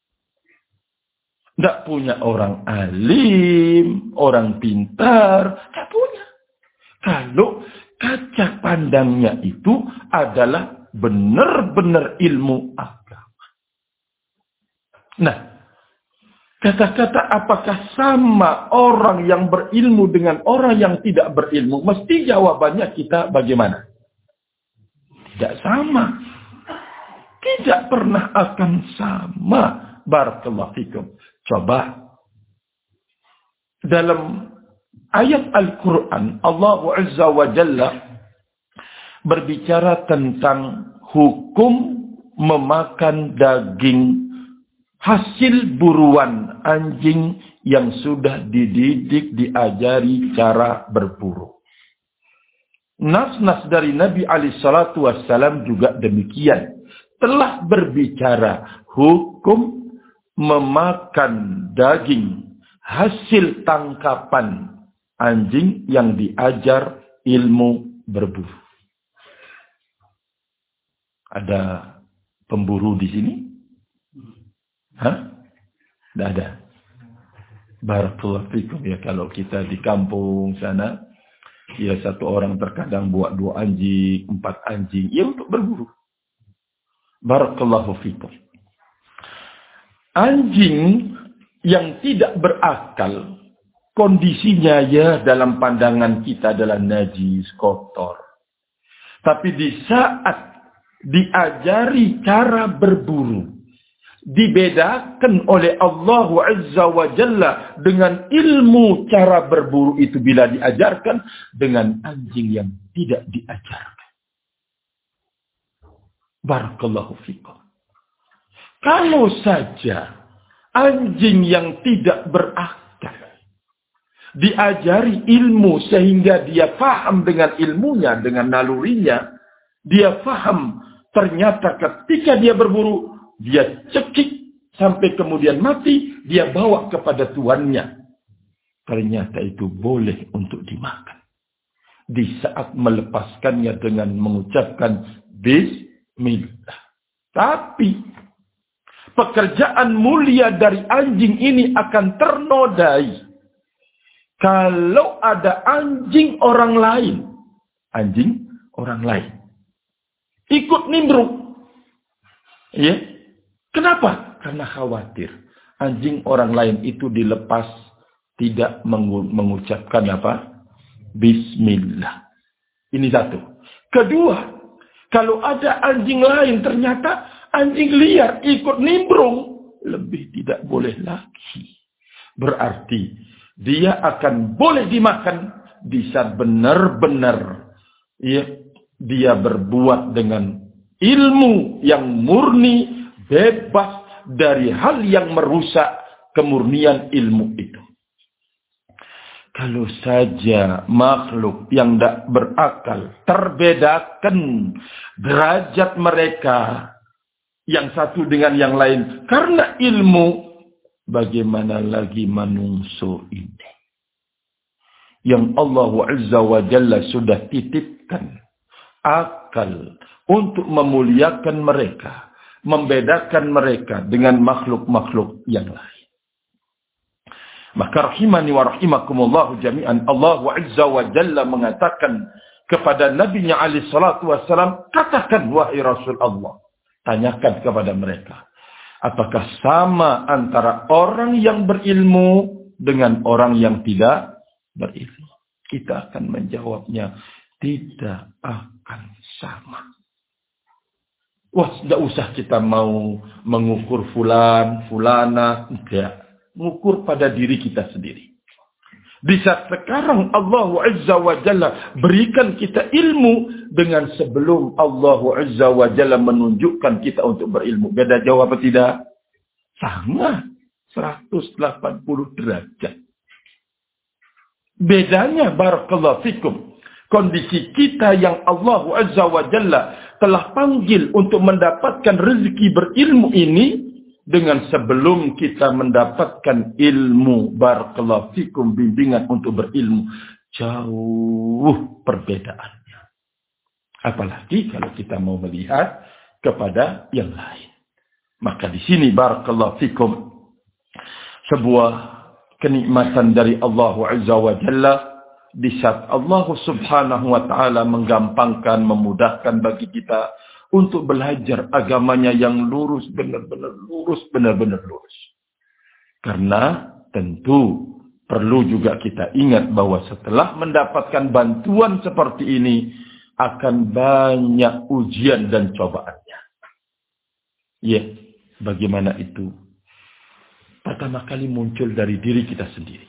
Tidak punya orang alim, orang pintar. Tidak punya. Kalau kaca pandangnya itu adalah benar-benar ilmu agama. Nah, kata-kata apakah sama orang yang berilmu dengan orang yang tidak berilmu? Mesti jawabannya kita bagaimana? Tidak sama. Tidak pernah akan sama. Barakallahu fikum. Coba dalam ayat Al-Quran Allah Azza wa Jalla berbicara tentang hukum memakan daging hasil buruan anjing yang sudah dididik, diajari cara berburu. Nas-nas dari Nabi alaihissalatu wassalam juga demikian. Telah berbicara hukum memakan daging hasil tangkapan anjing yang diajar ilmu berburu. Ada pemburu di sini? Tidak ada. Barakallahu fikum ya, kalau kita di kampung sana, ya satu orang terkadang buat 2 anjing, 4 anjing, ya untuk berburu. Barakallahu fikum. Anjing yang tidak berakal, kondisinya ya dalam pandangan kita adalah najis, kotor. Tapi di saat diajari cara berburu, dibedakan oleh Allah Azza wa Jalla dengan ilmu cara berburu itu bila diajarkan dengan anjing yang tidak diajarkan. Barakallahu fikum. Kalau saja anjing yang tidak berakal diajari ilmu sehingga dia paham dengan ilmunya, dengan nalurinya, dia paham ternyata ketika dia berburu, dia cekik sampai kemudian mati, dia bawa kepada tuannya. Ternyata itu boleh untuk dimakan. Di saat melepaskannya dengan mengucapkan Bismillah. Tapi pekerjaan mulia dari anjing ini akan ternodai Kalau ada anjing orang lain ikut nimbrung, ya, kenapa? Karena khawatir anjing orang lain itu dilepas tidak mengucapkan apa? Bismillah. Ini satu. Kedua, kalau ada anjing lain ternyata anjing liar ikut nimbrung, lebih tidak boleh lagi. Berarti dia akan boleh dimakan bisa benar-benar, ya, dia berbuat dengan ilmu yang murni, bebas dari hal yang merusak kemurnian ilmu itu. Kalau saja makhluk yang tidak berakal terbedakan derajat mereka yang satu dengan yang lain karena ilmu, bagaimana lagi manungso ini yang Allah Azza wa Jalla sudah titipkan akal untuk memuliakan mereka, membedakan mereka dengan makhluk-makhluk yang lain. Maka rahimani wa rahimakumullah jami'an, Allah Azza wa Jalla mengatakan kepada Nabi-Nya alaihi salatu wassalam, katakan wahai Rasul Allah, tanyakan kepada mereka, apakah sama antara orang yang berilmu dengan orang yang tidak berilmu? Kita akan menjawabnya, tidak akan sama. Wah, tidak usah kita mau mengukur fulana, tidak. Mengukur pada diri kita sendiri. Di saat sekarang Allah Azza wa Jalla berikan kita ilmu dengan sebelum Allah Azza wa Jalla menunjukkan kita untuk berilmu. Beda jauh apa tidak? Sama. 180 derajat. Bedanya barakallahu fikum. Kondisi kita yang Allah Azza wa Jalla telah panggil untuk mendapatkan rezeki berilmu ini, dengan sebelum kita mendapatkan ilmu, barakallahu fikum, bimbingan untuk berilmu, jauh perbedaannya. Apalagi kalau kita mau melihat kepada yang lain. Maka di sini barakallahu fikum, sebuah kenikmatan dari Allah Azza wa Jalla, di saat Allah Subhanahu wa taala menggampangkan, memudahkan bagi kita untuk belajar agamanya yang lurus, benar-benar lurus. Karena tentu perlu juga kita ingat bahwa setelah mendapatkan bantuan seperti ini, akan banyak ujian dan cobaannya. Ya, bagaimana itu? Pertama kali muncul dari diri kita sendiri.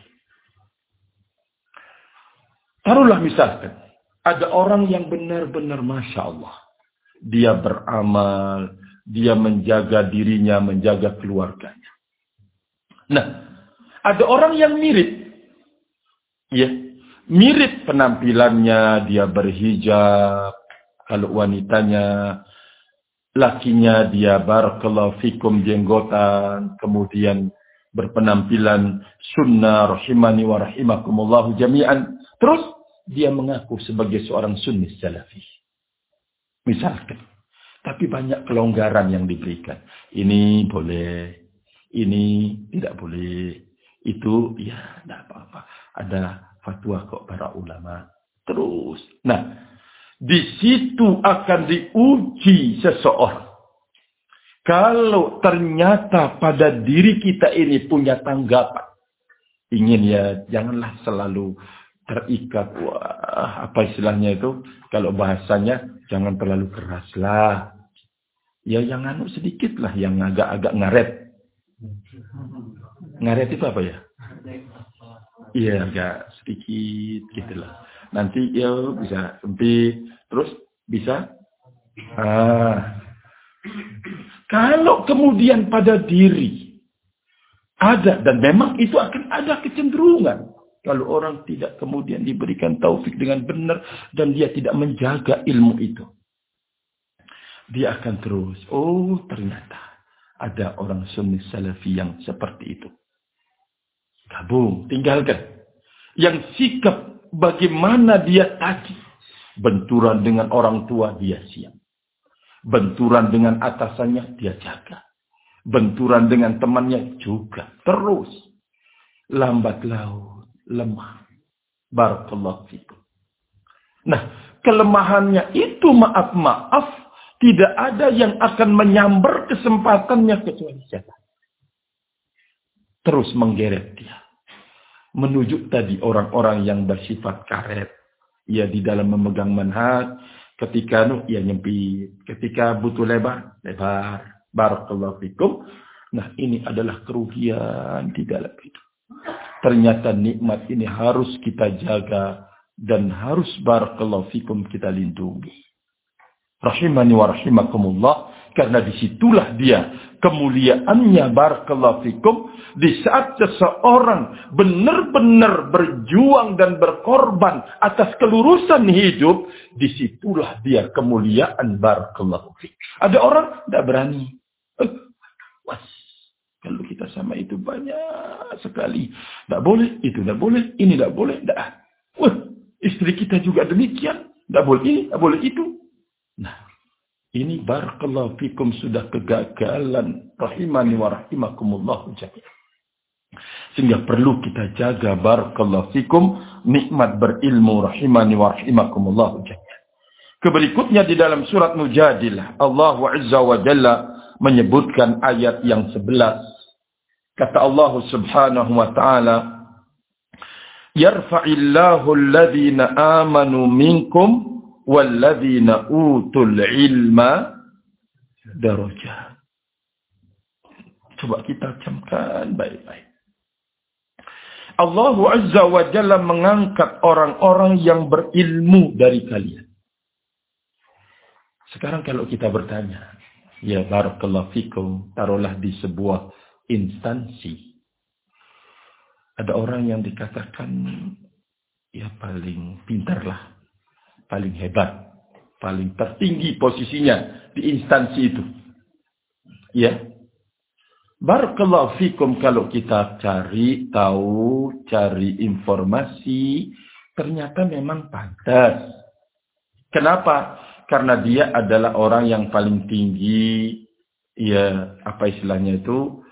Taruhlah misalkan, ada orang yang benar-benar Masya Allah. Dia beramal, dia menjaga dirinya, menjaga keluarganya. Nah, ada orang yang mirip. Ya, mirip penampilannya, dia berhijab. Kalau wanitanya, lakinya dia barakallahu fikum jenggotan, kemudian berpenampilan sunnah, rahimani wa rahimakumullahu jami'an. Terus, dia mengaku sebagai seorang sunni salafi. Misalkan. Tapi banyak kelonggaran yang diberikan. Ini boleh. Ini tidak boleh. Itu ya tidak apa-apa. Ada fatwa kok para ulama. Terus. Nah. Di situ akan diuji seseorang. Kalau ternyata pada diri kita ini punya tanggapan. Ingin ya janganlah selalu terikat, wah, apa istilahnya itu, kalau bahasanya jangan terlalu keras lah, ya yang anu sedikit lah, yang agak-agak ngaret itu apa ya, iya agak sedikit gitulah, nanti ya bisa sempit, terus bisa, kalau kemudian pada diri ada, dan memang itu akan ada kecenderungan. Kalau orang tidak kemudian diberikan taufik dengan benar dan dia tidak menjaga ilmu itu. Dia akan terus, oh ternyata ada orang sunni salafi yang seperti itu. Gabung, tinggalkan. Yang sikap bagaimana dia tadi. Benturan dengan orang tua dia siap. Benturan dengan atasannya dia jaga. Benturan dengan temannya juga. Terus. Lambat laun. lemah. Barakallahu fikum. Nah, kelemahannya itu maaf, tidak ada yang akan menyambar kesempatannya kecuali setan. Terus menggeret dia. Menuju tadi orang-orang yang bersifat karet. Ya di dalam memegang manhaj. Ketika ya nyempit. Ketika butuh lebar. Barakallahu fikum. Nah ini adalah kerugian di dalam hidup. Ternyata nikmat ini harus kita jaga. Dan harus barakallahu fikum kita lindungi. Rahimani wa rahimakumullah. Karena disitulah dia kemuliaannya barakallahu fikum. Di saat seseorang benar-benar berjuang dan berkorban atas kelurusan hidup. Disitulah dia kemuliaan barakallahu fikum. Ada orang tidak berani. Kalau kita sama itu banyak sekali. Tidak boleh, itu tidak boleh, ini tidak boleh. Istri kita juga demikian. Tidak boleh ini, tidak boleh itu. Nah. Ini barakallahu fikum sudah kegagalan. Rahimani wa rahimakumullah jami'an. Sehingga perlu kita jaga barakallahu fikum. Nikmat berilmu rahimani wa rahimakumullah jami'an. Keberikutnya di dalam surat Mujadilah. Allah Azza wa Jalla menyebutkan ayat yang 11. Kata Allah subhanahu wa ta'ala. Yarfa'illahu alladhina amanu minkum. Walladzina utul ilma darajat. Coba kita camkan baik-baik. Allah Azza wa Jalla mengangkat orang-orang yang berilmu dari kalian. Sekarang kalau kita bertanya, ya barakallahu fikum, taruhlah di sebuah instansi. Ada orang yang dikatakan ya paling pintarlah. Paling hebat, paling tertinggi posisinya di instansi itu. Ya. Barakallahu fikum kalau kita cari tahu, cari informasi, ternyata memang pantas. Kenapa? Karena dia adalah orang yang paling tinggi, ya apa istilahnya itu,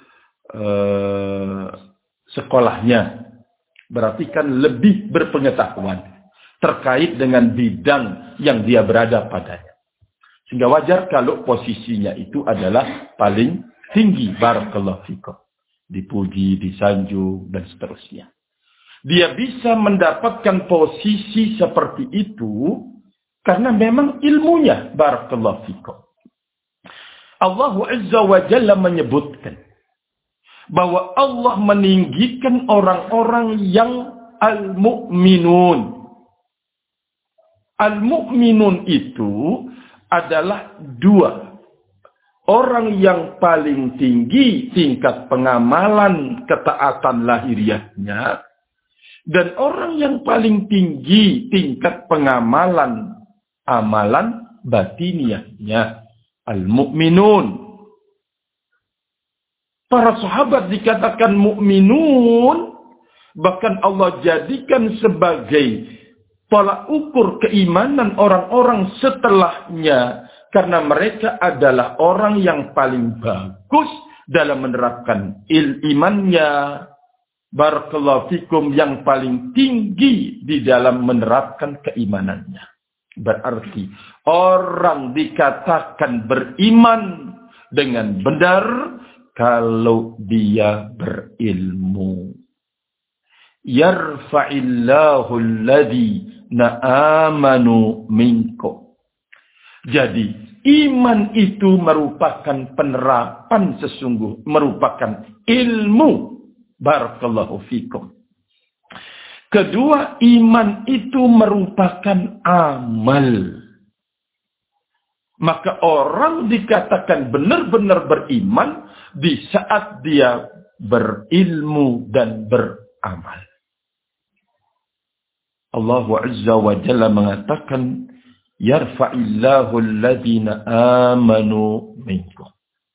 sekolahnya. Berarti kan lebih berpengetahuan. Terkait dengan bidang yang dia berada padanya. Sehingga wajar kalau posisinya itu adalah paling tinggi. Barakallahu fikum. Dipuji, disanjung, dan seterusnya. Dia bisa mendapatkan posisi seperti itu karena memang ilmunya. Barakallahu fikum. Allah Azza wa Jalla menyebutkan bahwa Allah meninggikan orang-orang yang al-mu'minun. Al-mu'minun itu adalah dua. Orang yang paling tinggi tingkat pengamalan ketaatan lahiriahnya. Dan orang yang paling tinggi tingkat pengamalan amalan batiniahnya. Al-mu'minun. Para sahabat dikatakan mu'minun. Bahkan Allah jadikan sebagai tolak ukur keimanan orang-orang setelahnya. Karena mereka adalah orang yang paling bagus dalam menerapkan imannya. Barakallahu fikum, yang paling tinggi di dalam menerapkan keimanannya. Berarti orang dikatakan beriman dengan benar kalau dia berilmu. Yarfa'illahu alladhina amanu minkum. Jadi iman itu merupakan penerapan sesungguh, merupakan ilmu. Barakallahu fikum. Kedua, iman itu merupakan amal. Maka orang dikatakan benar-benar beriman di saat dia berilmu dan beramal. Allah Azza wa Jalla mengatakan, Yarfa'illahu alladhina amanu minkum.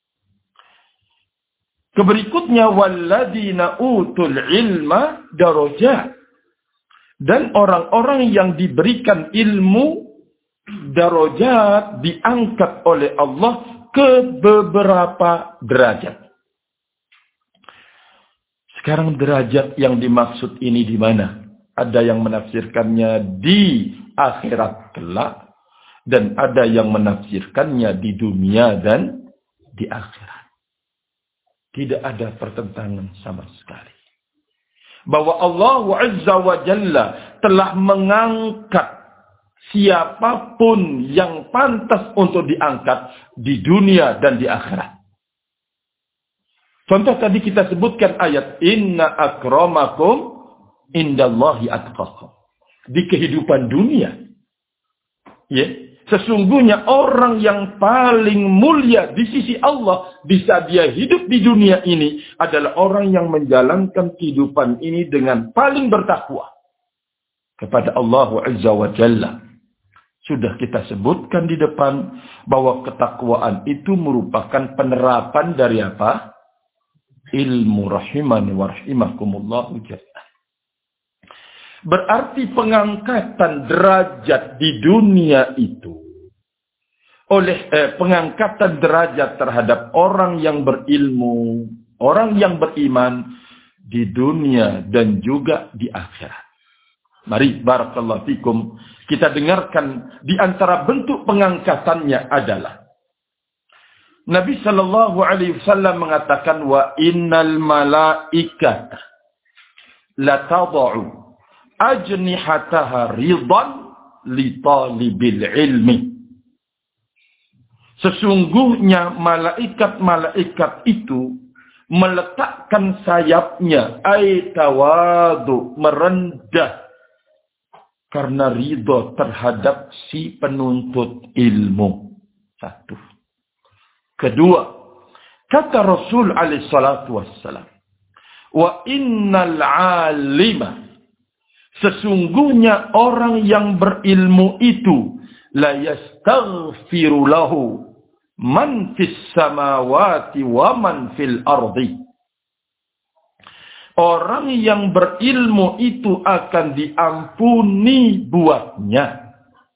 Keberikutnya, Walladhina utul ilma darajat. Dan orang-orang yang diberikan ilmu, darajat, diangkat oleh Allah ke beberapa derajat. Sekarang derajat yang dimaksud ini di mana? Ada yang menafsirkannya di akhirat kelak, dan ada yang menafsirkannya di dunia dan di akhirat. Tidak ada pertentangan sama sekali. Bahwa Allah Azza wa Jalla telah mengangkat siapapun yang pantas untuk diangkat di dunia dan di akhirat. Contoh tadi kita sebutkan ayat inna akramakum indallahi atqakum. Di kehidupan dunia, ya, sesungguhnya orang yang paling mulia di sisi Allah bisa dia hidup di dunia ini adalah orang yang menjalankan kehidupan ini dengan paling bertakwa kepada Allah Azza wa Jalla. Sudah kita sebutkan di depan bahwa ketakwaan itu merupakan penerapan dari apa? Ilmu rahimani wa rahimakumullahu jalla. Berarti pengangkatan derajat di dunia itu oleh pengangkatan derajat terhadap orang yang berilmu, orang yang beriman di dunia dan juga di akhirat. Mari barakallahu fikum kita dengarkan di antara bentuk pengangkatannya adalah Nabi sallallahu alaihi wasallam mengatakan wa innal malaikata la tad'u ajnihataha ridan li talibil ilmi. Sesungguhnya malaikat-malaikat itu meletakkan sayapnya ay tawadu, merendah karena ridho terhadap si penuntut ilmu. Satu. Kedua, kata Rasul alaihi salatu wassalam, wa innal alima, sesungguhnya orang yang berilmu itu la yastaghfiru lahu man fis samawati wa man fil ardi. Orang yang berilmu itu akan diampuni buatnya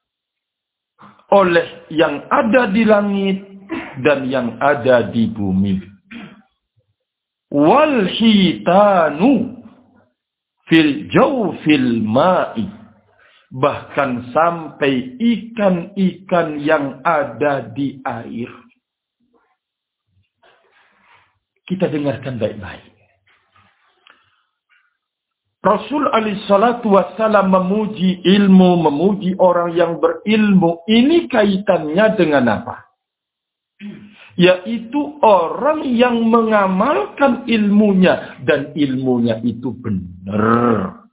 oleh yang ada di langit dan yang ada di bumi. Wal hitanu fil jawfil ma'i, bahkan sampai ikan-ikan yang ada di air. Kita dengarkan baik-baik. Rasul alaihi salatu wassalam memuji ilmu, memuji orang yang berilmu. Ini kaitannya dengan apa? Yaitu orang yang mengamalkan ilmunya dan ilmunya itu benar.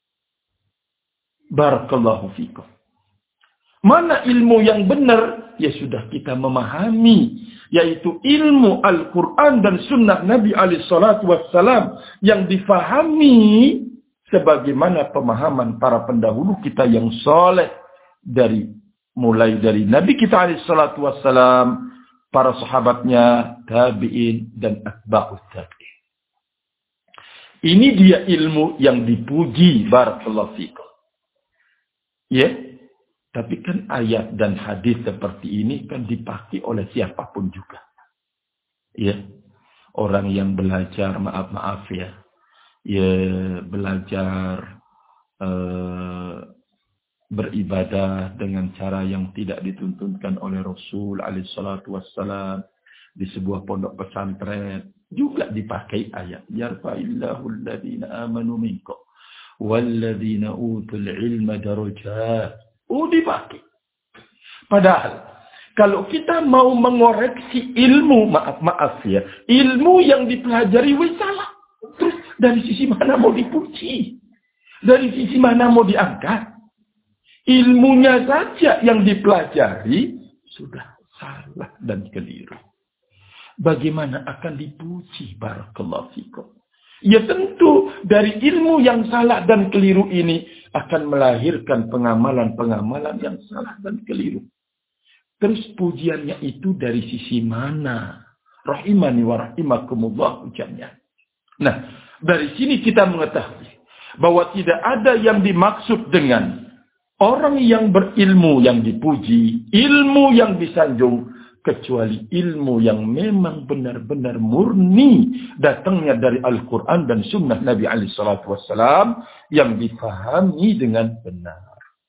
Barakallahu fikum. Mana ilmu yang benar? Ya sudah kita memahami, yaitu ilmu Al-Quran dan Sunnah Nabi alaihi salatu wassalam yang difahami sebagaimana pemahaman para pendahulu kita yang soleh, mulai dari Nabi kita alaihi salatu wassalam, para sahabatnya, tabi'in, dan atba'ut tabi'in. Ini dia ilmu yang dipuji, barakallahu fikum. Ya, tapi kan ayat dan hadis seperti ini kan dipakai oleh siapapun juga. Ya, orang yang belajar, maaf ya, belajar beribadah dengan cara yang tidak dituntunkan oleh Rasul alaihi salatu wassalam di sebuah pondok pesantren juga dipakai ayat yarfa'illahu alladhina amanu minkum walladhina utul ilma darajat. Dipakai. Padahal kalau kita mau mengoreksi ilmu, maaf ya, ilmu yang dipelajari salah. Terus dari sisi mana mau dipuji? Dari sisi mana mau diangkat? Ilmunya saja yang dipelajari sudah salah dan keliru. Bagaimana akan dipuji? Barakallahu fikum. Ya tentu dari ilmu yang salah dan keliru ini akan melahirkan pengamalan-pengamalan yang salah dan keliru. Terus pujiannya itu dari sisi mana? Rahimani wa rahimakumullah ujarnya. Nah, dari sini kita mengetahui bahwa tidak ada yang dimaksud dengan orang yang berilmu yang dipuji, ilmu yang disanjung, kecuali ilmu yang memang benar-benar murni datangnya dari Al-Quran dan Sunnah Nabi SAW yang difahami dengan benar.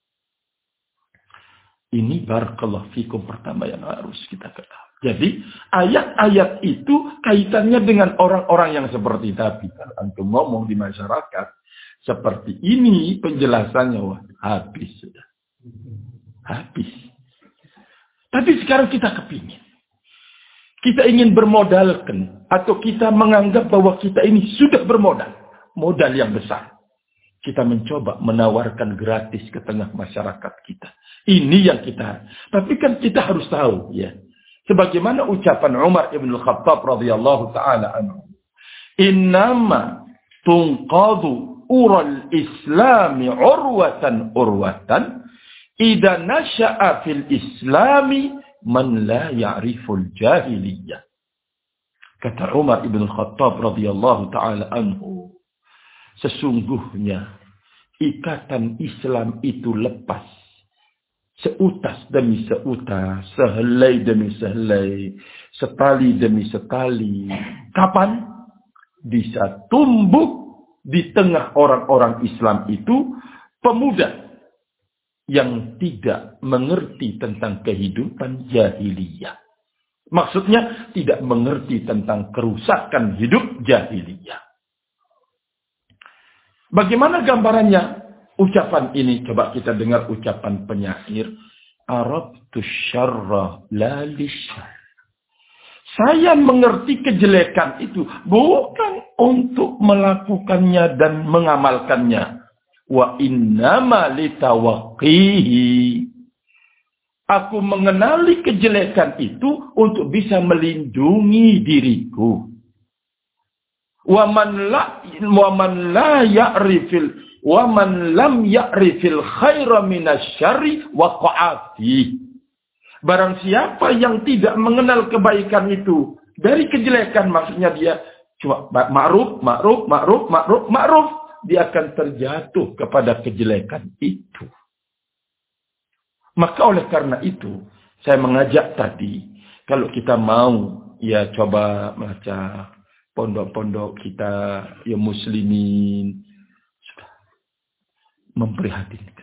Ini barakallahu fikum pertama yang harus kita ketahui. Jadi ayat-ayat itu kaitannya dengan orang-orang yang seperti tadi. Kalau antum ngomong di masyarakat seperti ini penjelasannya, wah habis sudah. Habis. Tapi sekarang kita kepingin. Kita ingin bermodalkan. Atau kita menganggap bahwa kita ini sudah bermodal. Modal yang besar. Kita mencoba menawarkan gratis ke tengah masyarakat kita. Ini yang kita. Tapi kan kita harus tahu. Ya. Sebagaimana ucapan Umar ibn al-Khattab radhiyallahu ta'ala anhu. Innama tunqadu ural islami urwatan urwatan. Idza nasha'a fil islami man la ya'riful jahiliyah. Kata Umar ibn Khattab radhiyallahu ta'ala anhu. Sesungguhnya ikatan Islam itu lepas. Seutas demi seutas. Sehelai demi sehelai. Setali demi setali. Kapan? Bisa tumbuh di tengah orang-orang Islam itu pemuda yang tidak mengerti tentang kehidupan jahiliyah. Maksudnya tidak mengerti tentang kerusakan hidup jahiliyah. Bagaimana gambarannya ucapan ini? Coba kita dengar ucapan penyair. Arabtu syarra la lisyarr. Saya mengerti kejelekan itu bukan untuk melakukannya dan mengamalkannya. Wa innama litawaqqihi. Aku mengenali kejelekan itu untuk bisa melindungi diriku. Wa man lam ya'rifil khaira minasyarri waqa'a fi. Barang siapa yang tidak mengenal kebaikan itu dari kejelekan, maksudnya dia cuma ma'ruf, dia akan terjatuh kepada kejelekan itu. Maka oleh karena itu, saya mengajak tadi, kalau kita mau, ya coba baca pondok-pondok kita, ya muslimin, sudah memprihatinkan.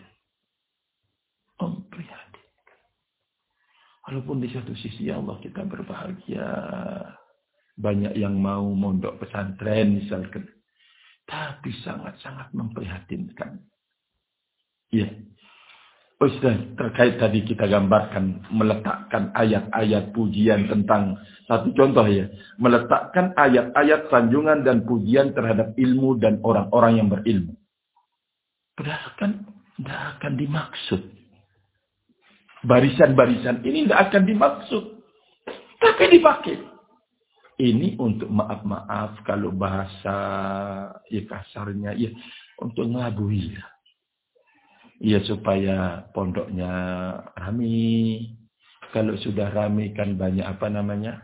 Walaupun di satu sisi ya Allah kita berbahagia, banyak yang mau mondok pesantren misalkan. Tapi sangat-sangat memprihatinkan. Ya. Ustaz, terkait tadi kita gambarkan, meletakkan ayat-ayat pujian tentang, satu contoh ya, meletakkan ayat-ayat sanjungan dan pujian terhadap ilmu dan orang-orang yang berilmu. Padahal kan tidak akan dimaksud. Barisan-barisan ini tidak akan dimaksud. Tapi dipakai. Ini untuk maaf-maaf kalau bahasa ya kasarnya ya untuk ngelabui. Ya supaya pondoknya rame. Kalau sudah rame kan banyak apa namanya?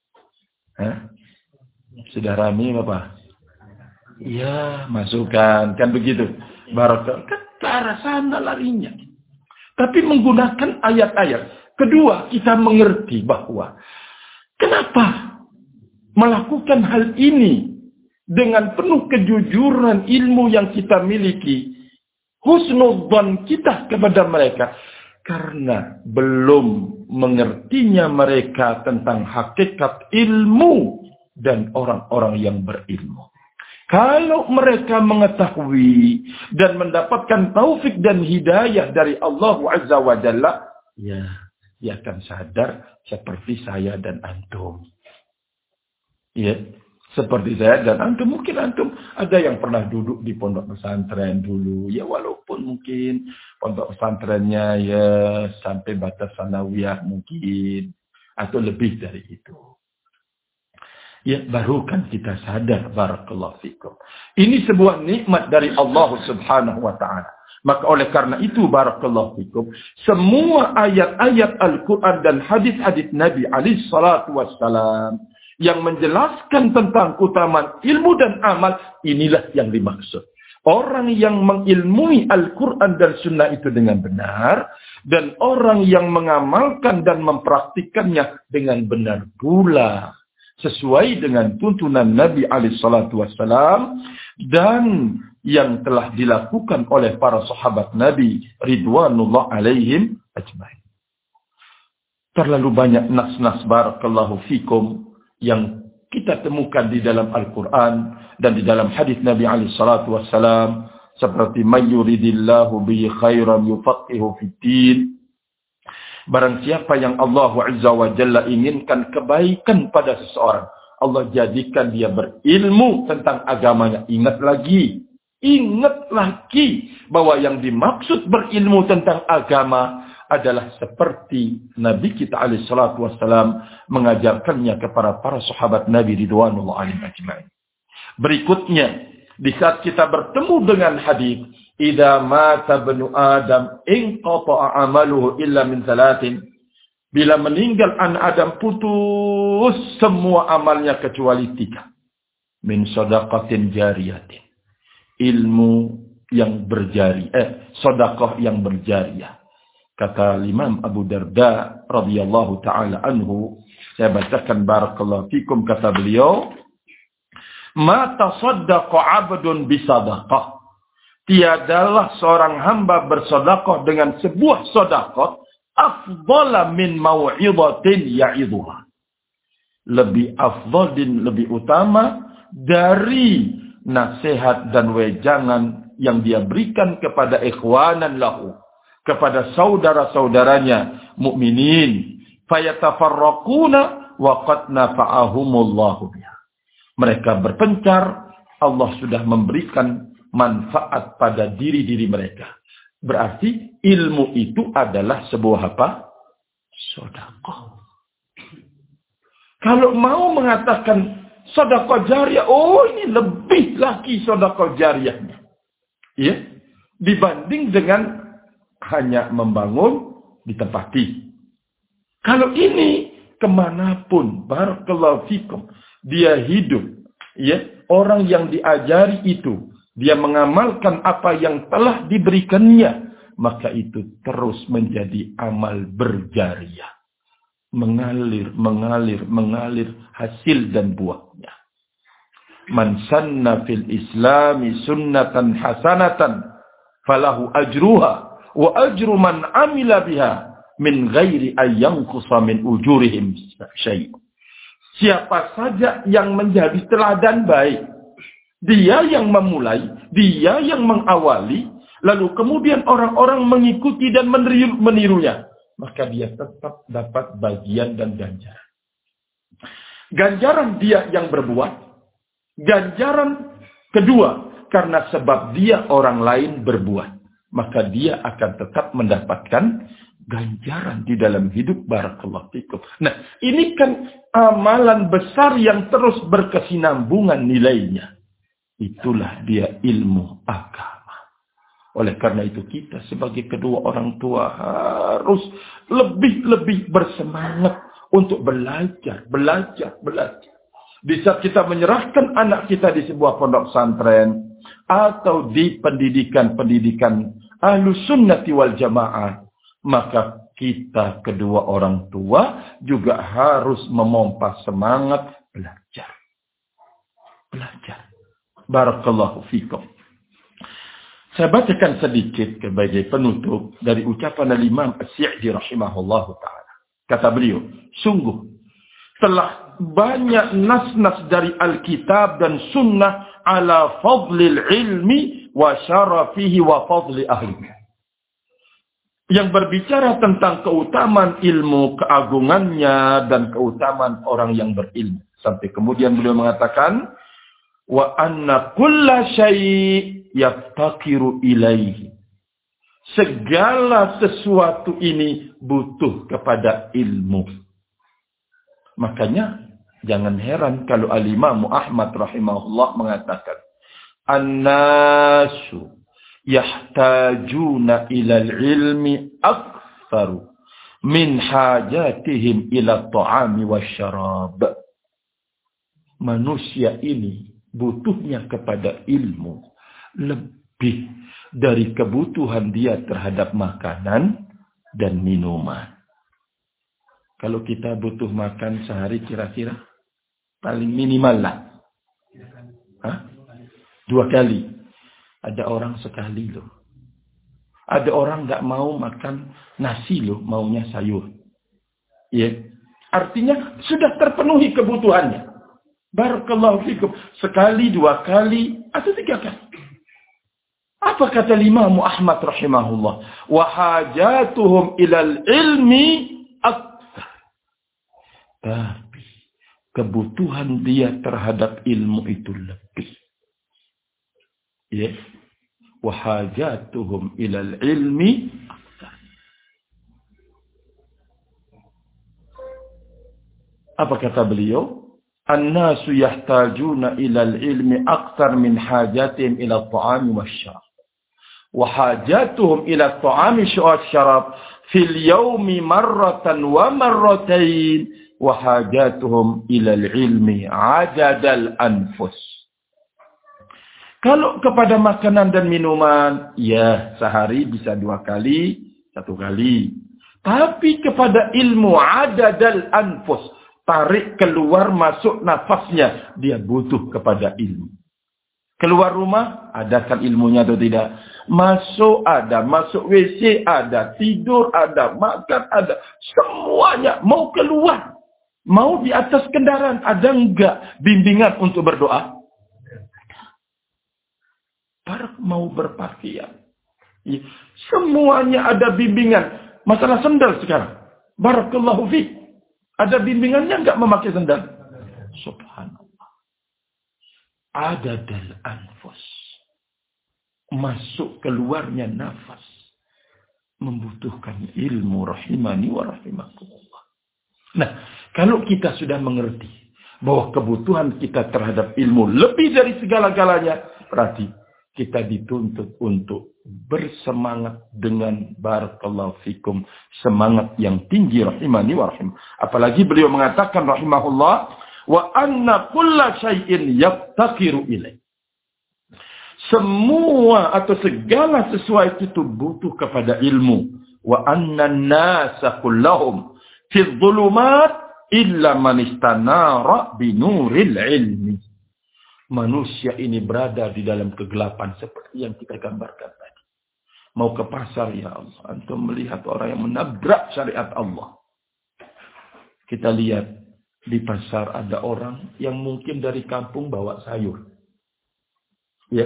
Sudah rame apa? Ya masukkan kan begitu. Barokah kan ke arah sana larinya. Tapi menggunakan ayat-ayat. Kedua kita mengerti bahwa kenapa melakukan hal ini dengan penuh kejujuran ilmu yang kita miliki, husnudzan kita kepada mereka, karena belum mengertinya mereka tentang hakikat ilmu dan orang-orang yang berilmu. Kalau mereka mengetahui dan mendapatkan taufik dan hidayah dari Allah Azza wa Jalla, ya, dia akan sadar seperti saya dan antum. Ya, seperti saya dan antum, mungkin antum ada yang pernah duduk di pondok pesantren dulu. Ya walaupun mungkin pondok pesantrennya ya sampai batas sanawiyah mungkin. Atau lebih dari itu. Ya baru kan kita sadar, barakallahu fikum. Ini sebuah nikmat dari Allah subhanahu wa ta'ala. Maka oleh karena itu, barakallahu fikum, semua ayat-ayat Al-Quran dan hadis-hadis Nabi alaihi salatu wassalam yang menjelaskan tentang keutamaan ilmu dan amal, inilah yang dimaksud. Orang yang mengilmui Al-Quran dan Sunnah itu dengan benar, dan orang yang mengamalkan dan mempraktikannya dengan benar pula, sesuai dengan tuntunan Nabi SAW dan yang telah dilakukan oleh para sahabat Nabi ridwanullah alaihim ajmain. Terlalu banyak nas-nas barakallahu fikum yang kita temukan di dalam Al-Quran dan di dalam hadis Nabi SAW seperti may yuridillahu bihi khairan yufaqihu fiddin. Barang siapa yang Allah Azza wa Jalla inginkan kebaikan pada seseorang, Allah jadikan dia berilmu tentang agamanya. Ingat lagi bahwa yang dimaksud berilmu tentang agama adalah seperti Nabi kita SAW mengajarkannya kepada para sahabat Nabi ridwanullah alaihim ajma'in. Berikutnya, di saat kita bertemu dengan hadis, "Idza mata ibnu Adam inqata'a 'amaluhu illa min thalathin." Bila meninggal anak Adam putus semua amalnya kecuali 3. Min shadaqatin jariyatin. Ilmu yang berjariah, sedekah yang berjariah. Kata Imam Abu Darda radhiyallahu taala anhu, saya bacakan barakallahu fikum, kata beliau, "Ma tasaddaqa 'abdun bisadaqah." Tiadalah seorang hamba bersedekah dengan sebuah sedekah afdhala min mau'izatin ya'idhuha. Lebih afdal dan lebih utama dari nasihat dan wejangan yang dia berikan kepada ikhwanan lahu, kepada saudara-saudaranya mukminin, fayatafarraquna wa qad nafa'ahumullahu biha. Mereka berpencar, Allah sudah memberikan manfaat pada diri-diri mereka. Berarti ilmu itu adalah sebuah apa? Sedekah. Kalau mau mengatakan sedekah jariah, oh ini lebih lagi sedekah jariahnya. Ya, dibanding dengan hanya membangun ditempati. Kalau ini kemanapun, barakallahu fikum, dia hidup, ya, orang yang diajari itu, dia mengamalkan apa yang telah diberikannya, maka itu terus menjadi amal berjariah. Mengalir hasil dan buahnya. Man sanna fil islami sunnatan hasanatan falahu ajruha wa ajru man amila biha min ghairi an yanqusa min ujurihim syai'. Siapa saja yang menjadi teladan baik, dia yang memulai, dia yang mengawali, lalu kemudian orang-orang mengikuti dan menirunya, maka dia tetap dapat bagian dan ganjaran. Ganjaran dia yang berbuat, ganjaran kedua karena sebab dia orang lain berbuat, maka dia akan tetap mendapatkan ganjaran di dalam hidup, barakallahu fikum. Nah, ini kan amalan besar yang terus berkesinambungan nilainya. Itulah dia ilmu agama. Oleh karena itu kita sebagai kedua orang tua harus lebih bersemangat untuk belajar. Di saat kita menyerahkan anak kita di sebuah pondok pesantren atau di pendidikan Ahlus Sunnati wal Jamaah, maka kita kedua orang tua juga harus memompa semangat belajar. Barakallahu fikum. Saya bacakan sedikit sebagai penutup dari ucapan Imam As-Sa'di rahimahullahu ta'ala. Kata beliau, sungguh telah banyak nas-nas dari Alkitab dan Sunnah ala fadlil ilmi wa syarafihi wa fadli ahlihi. Yang berbicara tentang keutamaan ilmu, keagungannya, dan keutamaan orang yang berilmu. Sampai kemudian beliau mengatakan, wa anna kulla syai' yaftakiru ilaihi. Segala sesuatu ini butuh kepada ilmu. Makanya jangan heran kalau Al-Imam Ahmad rahimahullah mengatakan, an-nasu yahtajuna ilal ilmi aktsaru min hajatihim ila ta'ami wasyarab. Manusia ini butuhnya kepada ilmu lebih dari kebutuhan dia terhadap makanan dan minuman. Kalau kita butuh makan sehari kira-kira paling minimal lah. 2 kali. Ada orang sekali loh. Ada orang nggak mau makan nasi loh, maunya sayur. Ya. Artinya sudah terpenuhi kebutuhannya. Barakallahu fikum. Sekali, 2 kali, atau 3 kali. Apa kata Imam Ahmad rahimahullah? Wa hajatuhum ilal ilmi aktsar. Tapi kebutuhan dia terhadap ilmu itu lebih. Ya. Wa hajatuhum ilal ilmi aktsar. Apa kata beliau? An-nasu yahtajuna ilal ilmi aktsar min hajatihim ila at-ta'ami wasyarab. وحاجاتهم إلى الطعام والشراب في اليوم مرة ومرتين وحاجاتهم إلى العلم عدد الأنفس. Kalau kepada makanan dan minuman, ya sehari bisa 2 kali, 1 kali. Tapi kepada ilmu adadal anfus, tarik keluar masuk nafasnya, dia butuh kepada ilmu. Keluar rumah, adakan ilmunya atau tidak? Masuk ada, masuk WC ada, tidur ada, makan ada. Semuanya mau keluar. Mau di atas kendaraan, ada enggak bimbingan untuk berdoa? Mau berpakaian. Ya. Semuanya ada bimbingan. Masalah sendal sekarang. Barakallahu fiik. Ada bimbingannya enggak memakai sendal? Subhanallah. Adadal anfus. Masuk keluarnya nafas. Membutuhkan ilmu rahimani wa rahimakumullah. Nah, kalau kita sudah mengerti bahwa kebutuhan kita terhadap ilmu lebih dari segala-galanya, berarti kita dituntut untuk bersemangat dengan barakallahu fikum, semangat yang tinggi rahimani wa rahim. Apalagi beliau mengatakan rahimahullah, wa anna kulla syai'in yaftakiru ilaih. Semua atau segala sesuatu itu butuh kepada ilmu. Wa anna an-nasa kullahum fi dhulumat illa man istanara binuril ilmi. Manusia ini berada di dalam kegelapan seperti yang kita gambarkan tadi. Mau ke pasar, ya Allah, antum melihat orang yang menabrak syariat Allah. Kita lihat di pasar ada orang yang mungkin dari kampung bawa sayur. Ya.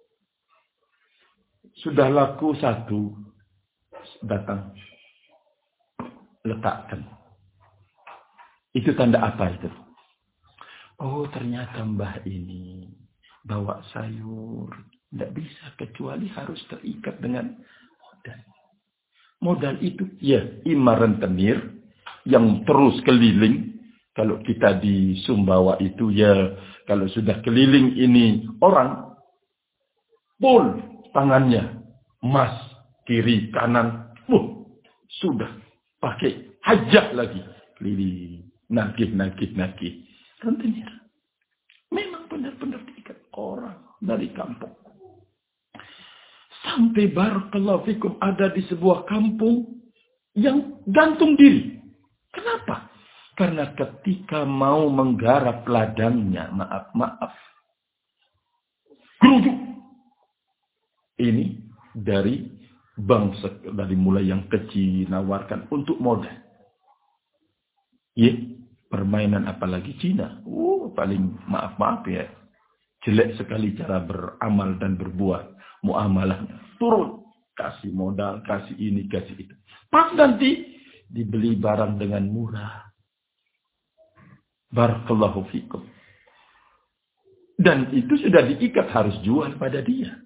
Sudah laku 1, datang. Letakkan. Itu tanda apa itu? Oh, ternyata mbah ini bawa sayur. Tidak bisa kecuali harus terikat dengan modal. Modal itu ya imma rentenir yang terus keliling. Kalau kita di Sumbawa itu ya, kalau sudah keliling ini orang, pul tangannya, emas, kiri, kanan, sudah pakai hajah lagi. Keliling, nagih. Rentenir. Memang benar-benar diikat orang dari kampung. Sampai barakallahu fikum ada di sebuah kampung yang gantung diri. Kenapa? Karena ketika mau menggarap ladangnya, maaf, geruduk. Ini dari bangsa, dari mulai yang kecil, nawarkan untuk modal. Ya, permainan apalagi Cina. Paling maaf ya. Jelek sekali cara beramal dan berbuat. Muamalahnya turun. Kasih modal, kasih ini, kasih itu. Pas nanti dibeli barang dengan murah. Barakallahu fikum. Dan itu sudah diikat harus jual pada dia.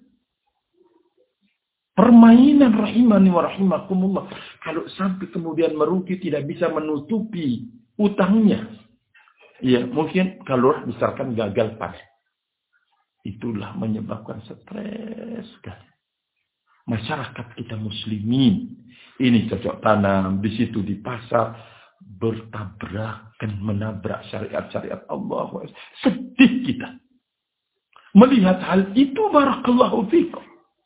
Permainan rahimani wa rahimakumullah. Kalau sampai kemudian merugi tidak bisa menutupi utangnya. Ya, mungkin kalau misalkan gagal panen. Itulah menyebabkan stres sekali. Masyarakat kita muslimin. Ini cocok tanam. Di situ di pasar. Bertabrakan menabrak syariat-syariat Allah. Sedih kita. Melihat hal itu barakallahu fikum.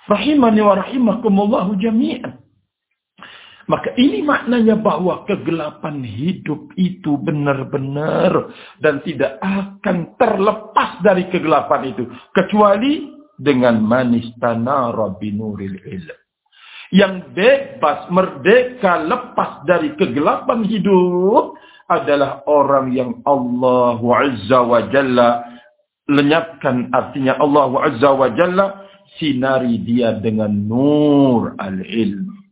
Rahimani wa rahimakumullahu jami'an. Maka ini maknanya bahwa kegelapan hidup itu benar-benar dan tidak akan terlepas dari kegelapan itu. Kecuali dengan manistanara binuril ilm. Yang bebas, merdeka, lepas dari kegelapan hidup adalah orang yang Allah Azza wa Jalla lenyapkan. Artinya Allah Azza wa Jalla sinari dia dengan nur al-ilm.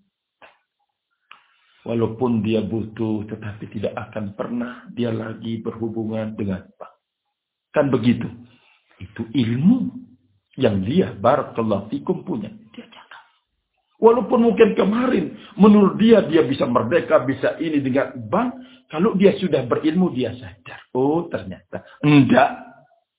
Walaupun dia butuh, tetapi tidak akan pernah dia lagi berhubungan dengan bank. Kan begitu. Itu ilmu yang dia, barakallahu fikum, punya. Dia jaga. Walaupun mungkin kemarin, menurut dia bisa merdeka, bisa ini dengan bank. Kalau dia sudah berilmu, dia sadar. Oh, ternyata. Enggak.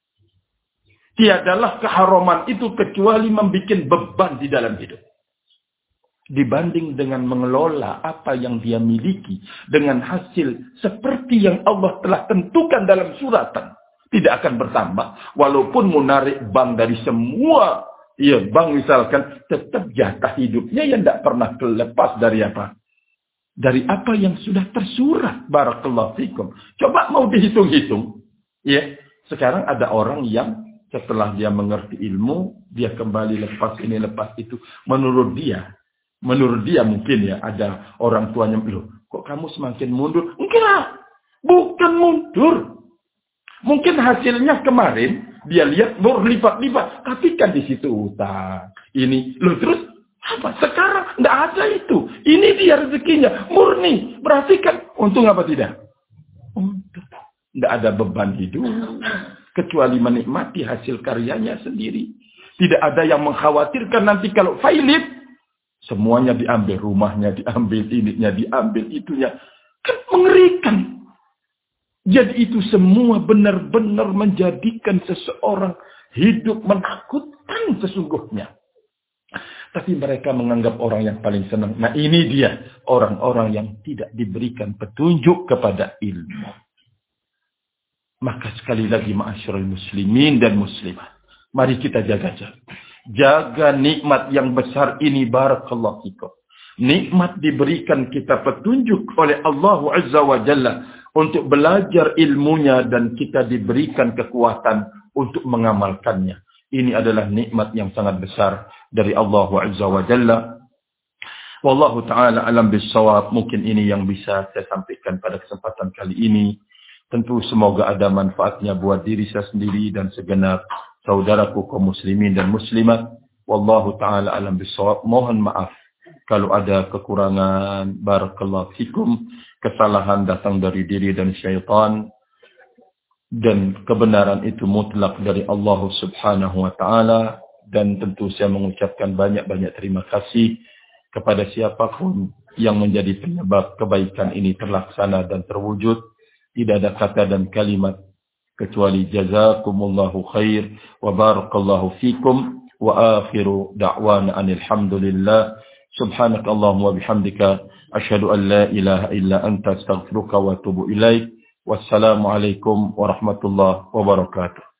Tiadalah keharaman itu kecuali membuat beban di dalam hidup. Dibanding dengan mengelola apa yang dia miliki dengan hasil seperti yang Allah telah tentukan dalam suratan, tidak akan bertambah. Walaupun menarik bank dari semua bank misalkan, tetap jatah hidupnya yang tidak pernah lepas dari apa? Dari apa yang sudah tersurat. Barakallahu fikum. Coba mau dihitung-hitung. Sekarang ada orang yang setelah dia mengerti ilmu, dia kembali lepas ini lepas itu. Menurut dia mungkin ada orang tuanya, loh kok kamu semakin mundur? Enggak, bukan mundur. Mungkin hasilnya kemarin dia lihat berlipat-lipat, tapi kan di situ utang. Ini, loh terus apa? Sekarang enggak ada itu. Ini dia rezekinya, murni. Berarti kan untung apa tidak? Untung. Enggak ada beban hidup, kecuali menikmati hasil karyanya sendiri. Tidak ada yang mengkhawatirkan nanti kalau failit, semuanya diambil, rumahnya diambil, ininya diambil, itunya. Kan mengerikan. Jadi itu semua benar-benar menjadikan seseorang hidup menakutkan sesungguhnya. Tapi mereka menganggap orang yang paling senang. Nah ini dia, orang-orang yang tidak diberikan petunjuk kepada ilmu. Maka sekali lagi ma'asyiral muslimin dan muslimat, mari kita jaga-jaga. Jaga nikmat yang besar ini, barakallahu fikum. Nikmat diberikan kita petunjuk oleh Allah Azza wa Jalla untuk belajar ilmunya dan kita diberikan kekuatan untuk mengamalkannya. Ini adalah nikmat yang sangat besar dari Allah Azza wa Jalla. Wallahu ta'ala alam bissawab. Mungkin ini yang bisa saya sampaikan pada kesempatan kali ini. Tentu semoga ada manfaatnya buat diri saya sendiri dan segenap saudaraku kaum muslimin dan muslimat. Wallahu ta'ala alam bissawab. Mohon maaf kalau ada kekurangan. Barakallahu fikum. Kesalahan datang dari diri dan syaitan. Dan kebenaran itu mutlak dari Allah subhanahu wa ta'ala. Dan tentu saya mengucapkan banyak-banyak terima kasih kepada siapapun yang menjadi penyebab kebaikan ini terlaksana dan terwujud. Tidak ada kata dan kalimat kecuali jazakumullahu khair wa barakallahu fikum wa akhiru da'wana alhamdulillah subhanakallahumma wa bihamdika asyhadu an la ilaha illa anta astaghfiruka wa atubu ilaik. Wassalamu alaikum warahmatullahi wabarakatuh.